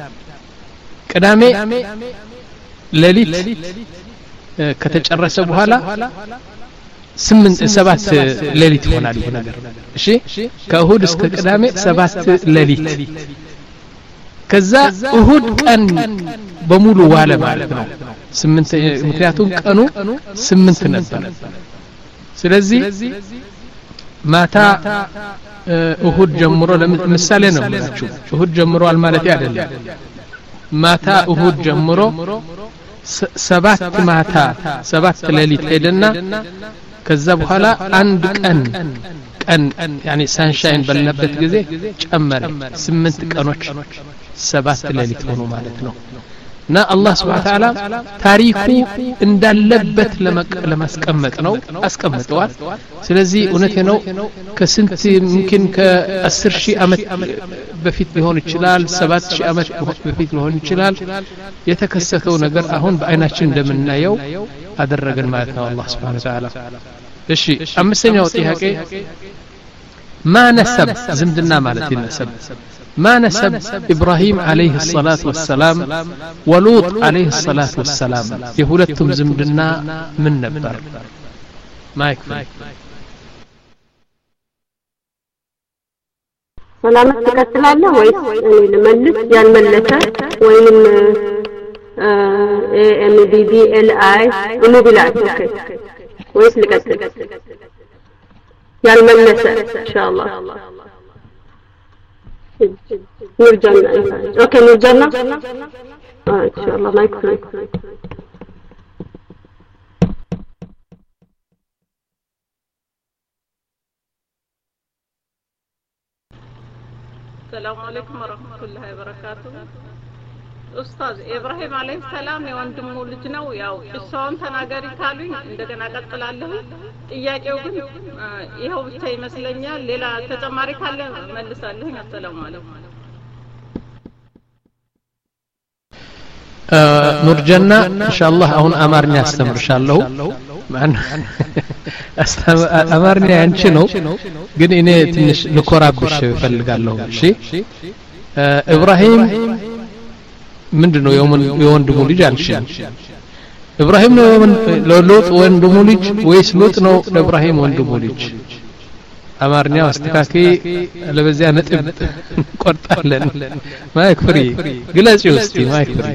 S2: ቅዳሜ ሌሊት ከተጨረሰ በኋላ ስምንት ሰባት ሌሊት ይሆናል ይሄ ነገር እሺ ከእሁድ እስከ ቅዳሜ ሰባት ሌሊት ከዛ እሁድ ቀን በሙሉ ዋለ ማለት ነው ስምንት ምክንያቱም ቀኑ ስምንት ነበር ስለዚህ ማታ እሁድ ጀምሮ ለምሳሌ ነው ማለት እሁድ ጀምሮ ማለት አይደለም ማታ እሁድ ጀምሮ ሰባት ማታ ሰባት ሌሊት ሄደና ከዛ በኋላ አንድ ቀን ቀን يعني ሳንሻይን በለበት ጊዜ ጨመረ ስምንት ቀኖች ሰባት ሌሊት ሆኖ ማለት ነው እና አላህ Subhanahu Wa Ta'ala ታሪኩ እንዳለበት ለማስቀመጥ ነው አስቀምጠዋል ስለዚህ እውነቴ ነው ከስንት ممكن ከ10 ሺህ አመት በፊት ሊሆን ይችላል ሰባት ሺህ አመት በፊት ሊሆን ይችላል የተከሰተው ነገር አሁን በአይናችን እንደምናየው አደረገን ማለት ነው አላህ Subhanahu Wa Ta'ala እሺ አምስተኛው ጥያቄ ما نسب زمدنا ማለት ይነሰብ ما نسب إبراهيم عليه الصلاة والسلام ولوط عليه الصلاة والسلام يهولتهم زمدنا من نبر ما يكفي
S6: سلامت تكتلالة ويس الملس يالملسة وين ام بي بي ال اي الموبيلات ويس لكتل يالملسة ان شاء الله نور جنة اوكي نور جنة اه ان شاء الله ما يكفي
S8: السلام عليكم ورحمة الله وبركاته. ኡስታዝ ኢብራሂም አለይሂ ሰላም የወንድሙ ልጅ ነው። ያው እሷን ተናገሪ ካሉኝ እንደገና ቀጥላለሁ። ጥያቄው ግን ይሄው ብቻ ይመስለኛል። ሌላ ተጨማሪ ካለ መልሳለሁ። አሰላሙ አለይኩም።
S2: ኑርጀና ኢንሻአላህ አሁን አማርኛ አስተምርሻለሁ። ማን አማርኛ ያንቺ ነው፣ ግን እኔ ትንሽ ልኮራብሽ ፈልጋለሁ። እሺ ኢብራሂም ምንድነው የወንድሙ ልጅ አልሽ? ኢብራሂም ነው ለሎጥ ወንድሙ ልጅ ወይስ ሎጥ ነው ለኢብራሂም ወንድሙ ልጅ? አማርኛ አስተካኪ ለበዚያ ነጥብ ቆርጣለን። ማይክ ፍሪ ግለጪ እስቲ ማይክ ፍሪ።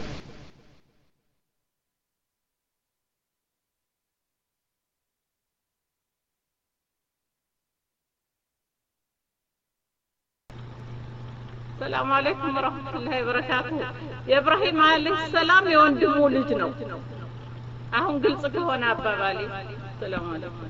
S8: السلام عليكم ورحمة الله وبركاته. የኢብራሂም አለይሂ ሰላም የወንድሙ ልጅ ነው። አሁን ግልጽ ከሆነ አባባሌ ሰላም አለይኩም።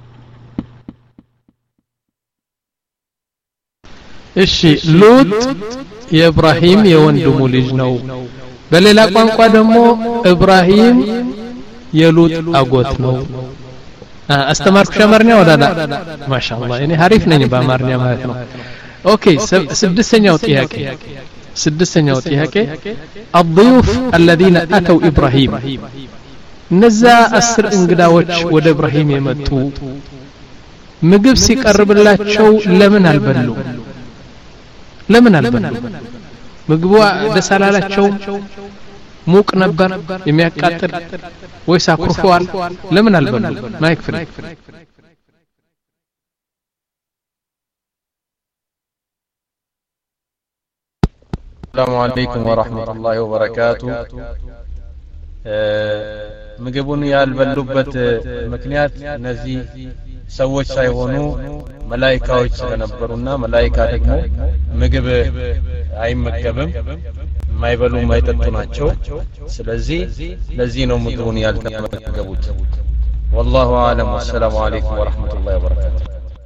S2: እሺ ሉጥ የኢብራሂም የወንድሙ ልጅ ነው። በሌላ ቋንቋ ደግሞ ኢብራሂም የሉጥ አጎት ነው። አስተማርኩሽ አማርኛ ወዳዳ ማሻአላህ እኔ አሪፍ ነኝ በአማርኛ ማለት ነው። ኦኬ ስድስተኛው ጥያቄ ስድስተኛው ጥያቄ الضيوف الذين اتوا ابراهيم እነዛ አስር እንግዳዎች ወደ ኢብራሂም የመጡ ምግብ ሲቀርብላቸው ለምን አልበሉ? ለምን አልበሉ? ምግቡ ደስ አላላቸው? ሙቅ ነበር የሚያቃጥል ወይስ አኩርፈዋል? ለምን አልበሉ? ማይክ ፍሪ።
S9: السلام عليكم ورحمة الله وبركاته. ምግቡን ያልበሉበት ምክንያት እነዚህ ሰዎች ሳይሆኑ መላእክቶች ስለነበሩና መላእክታ ደግሞ ምግብ አይመገብም፣ የማይበሉ የማይጠጡ ናቸው። ስለዚህ ለዚህ ነው ምግቡን ያልተመገቡት። والله اعلم والسلام عليكم ورحمة الله وبركاته.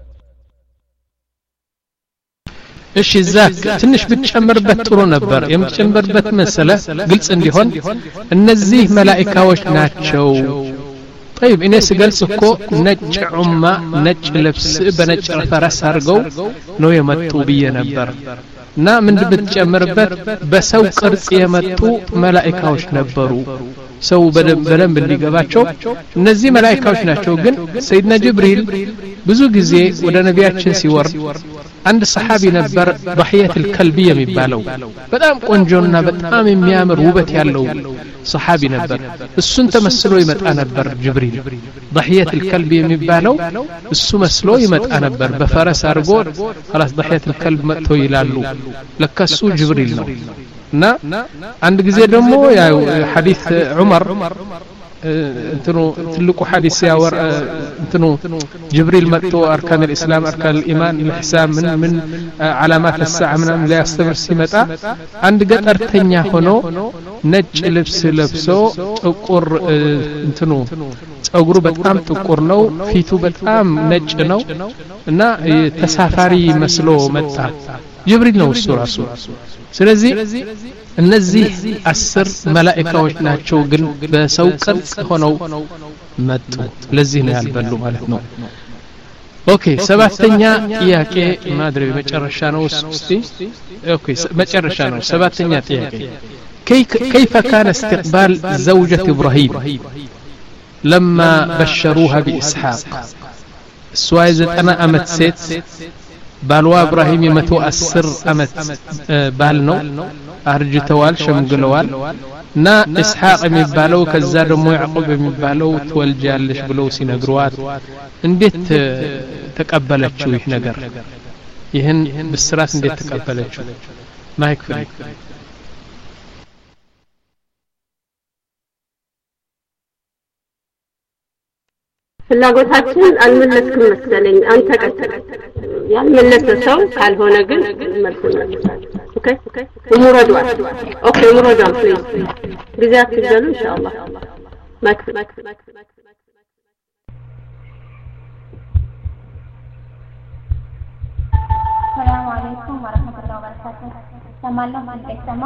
S2: እሺ ዛክ ትንሽ ብትጨምርበት ጥሩ ነበር። የምትጨምርበት መሰለ ግልጽ እንዲሆን እነዚህ መላእክቶች ናቸው። طيب እኔ ስገልጽ እኮ ነጭ ዑማ ነጭ ልብስ በነጭ ፈረስ አድርገው ነው የመጡ ብዬ ነበር። እና ምን ብትጨምርበት በሰው ቅርጽ የመጡ መላእክቶች ነበሩ። ሰው በደንብ እንዲገባቸው እነዚህ መላእክቶች ናቸው። ግን ሰይድና ጅብሪል ብዙ ጊዜ ወደ ነቢያችን ሲወርድ አንድ ሰሃቢ ነበር ضحية الكلب የሚባለው በጣም ቆንጆና በጣም የሚያምር ውበት ያለው ሰሃቢ ነበር። እሱን ተመስሎ ይመጣ ነበር ጅብሪል። ضحية الكلب የሚባለው እሱ መስሎ ይመጣ ነበር በፈረስ አርጎ خلاص ضحية الكلب መጥቶ ይላሉ። ለከሱ ጅብሪል ነው። እና አንድ ጊዜ ደግሞ ያው ሐዲስ ዑመር እንትኑ ትልቁ ሐዲስ ያወር እንትኑ ጅብሪል መጥቶ አርካን الاسلام አርካን الإيمان الحساب ምን ምን علامات الساعه ምናምን ሊያስተምር ሲመጣ አንድ ገጠርተኛ ሆኖ ነጭ ልብስ ለብሶ ጥቁር እንትኑ ጸጉሩ በጣም ጥቁር ነው፣ ፊቱ በጣም ነጭ ነው እና ተሳፋሪ መስሎ መጣ። ጅብሪል ነው እሱ ራሱ። ስለዚህ እነዚህ አስር መላእክቶች ናቸው፣ ግን በሰው ቅርጽ ሆነው መጡ። ለዚህ ነው ያልበሉ ማለት ነው። ኦኬ ሰባተኛ ጥያቄ ማድረግ መጨረሻ ነው እስቲ። ኦኬ መጨረሻ ነው ሰባተኛ ጥያቄ كيف كان استقبال زوجة إبراهيم لما بشروها بإسحاق؟ سواء أنا أمت سيت بالوا إبراهيم يمتو أسر أمت بالنو أرجتوال شمقلوال نا إسحاق የሚባለው ከዛ ደግሞ ያዕቆብ የሚባለው ተወልጃለሽ ብለው ሲነግሯት እንዴት ተቀበለችው? ይህ ነገር ይህን ብስራት እንዴት ተቀበለችው? ማይክ ፍሪ።
S6: ፍላጎታችን አልመለስክም መሰለኝ። አንተ ቀጥል። ያልመለሰ ሰው ካልሆነ ግን መልስ መልሳል። ኦኬ ሙራዷ ኦኬ ሙራዷ ፕሊዝ ጊዜ አትገሉ ኢንሻአላህ። ማክ
S10: السلام عليكم ورحمة الله وبركاته. سمع الله من سمع.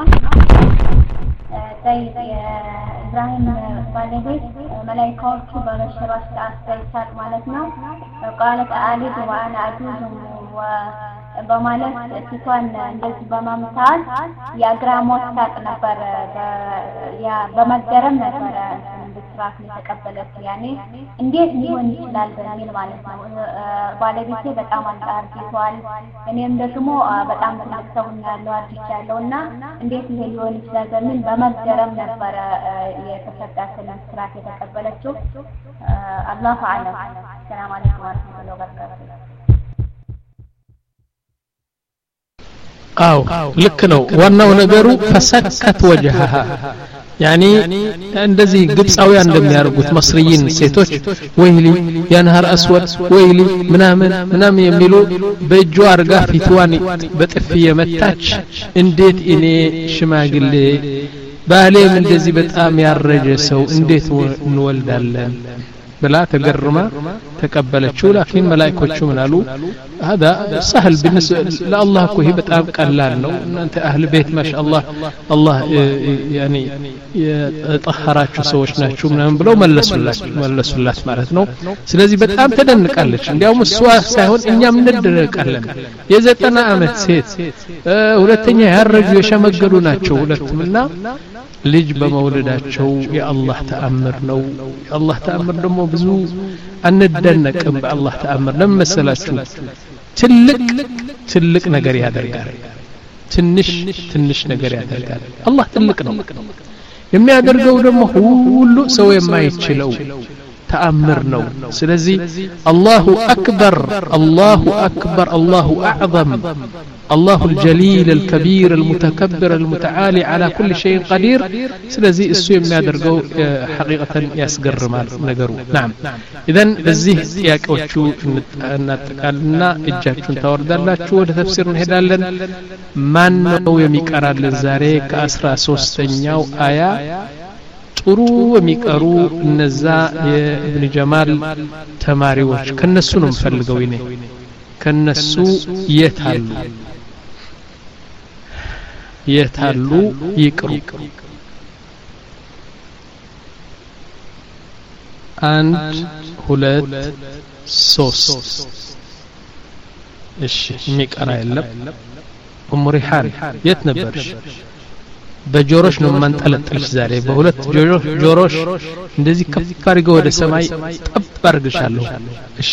S10: طيب إبراهيم ባለቤት መላእክቶቹ በበሽራት አስተያየት ማለት ነው ቃለት አሊድ ወአና አጁዝ በማለት ፊቷን እንደዚህ በማምሳል የአግራሞት ታቅ ነበር ያ በመገረም ነበር ብስራት የተቀበለች ያኔ እንዴት ሊሆን ይችላል በሚል ማለት ነው ባለቤቴ በጣም አንጣርቷል እኔም ደግሞ በጣም ተናክተው ያለው አዲስ ያለውና እንዴት ይሄ ሊሆን ይችላል በሚል በመገረም ነበር የተሰጣትን ብስራት የተቀበለችው አላሁ አለም ሰላም አለይኩም ወራህመቱላሂ ወበረካቱሁ
S2: አው ልክ ነው ዋናው ነገሩ ፈሰከት ወጀሃ ያኒ እንደዚህ ግብጻውያን እንደሚያርጉት መስሪይን ሴቶች ወይሊ ያንሃር አስወድ ወይሊ ምናምን ምናምን የሚሉ በእጇ አርጋ ፊትዋን በጥፊ የመታች እንዴት እኔ ሽማግሌ ባሌም እንደዚህ በጣም ያረጀ ሰው እንዴት እንወልዳለን بلا تجرمه تقبلته لكن ملائكته منالو هذا سهل بالنسبه لله كوي بتام قلال ነው انت اهل بيت ما شاء الله الله يعني يطهراችሁ ሰዎች ናችሁ ምናምን ብለው መለሱላችሁ መለሱላችሁ ማለት ነው ስለዚህ በጣም ተደንቃለች እንዲያውም እሷ ሳይሆን እኛም እንደረቃለን የዘጠና አመት ሴት ሁለተኛ ያረጁ የሸመገሉ ናቸው ሁለቱምና ልጅ በመውለዳቸው የአላህ ተአምር ነው የአላህ ተአምር ደግሞ ብዙ አንደነቅም በአላህ ተአምር ለምሳላችሁ ትልቅ ትልቅ ነገር ያደርጋል ትንሽ ትንሽ ነገር ያደርጋል አላህ ትልቅ ነው የሚያደርገው ደግሞ ሁሉ ሰው የማይችለው ተአምር ነው ስለዚህ አላሁ አክበር አላሁ አክበር አላሁ አዕظም الله الجليل الكبير المتكبر المتعالي على كل شيء قدير ስለዚህ እሱ የሚያደርገው ሐቂቀተን ያስገርማል ነገሩ نعم اذا በዚህ ጥያቄዎቹ እናጠቃልና እጃችሁን ታወርዳላችሁ ወደ ተፍሲር እንሄዳለን ማን ነው የሚቀራልን ዛሬ ከ13ኛው አያ ጥሩ የሚቀሩ እነዛ የኢብኑ ጀማል ተማሪዎች ከነሱ ነው ፈልገው ይኔ ከነሱ የታሉ የታሉ ይቅሩ አንድ ሁለት ሶስት እሺ የሚቀራ የለም ኡሙ ሪሃን የት ነበርሽ በጆሮሽ ነው ማንጠለጥልሽ ዛሬ በሁለት ጆሮሽ ጆሮሽ እንደዚህ ከፍ አድርገው ወደ ሰማይ ጠብ አድርግሻለሁ እሺ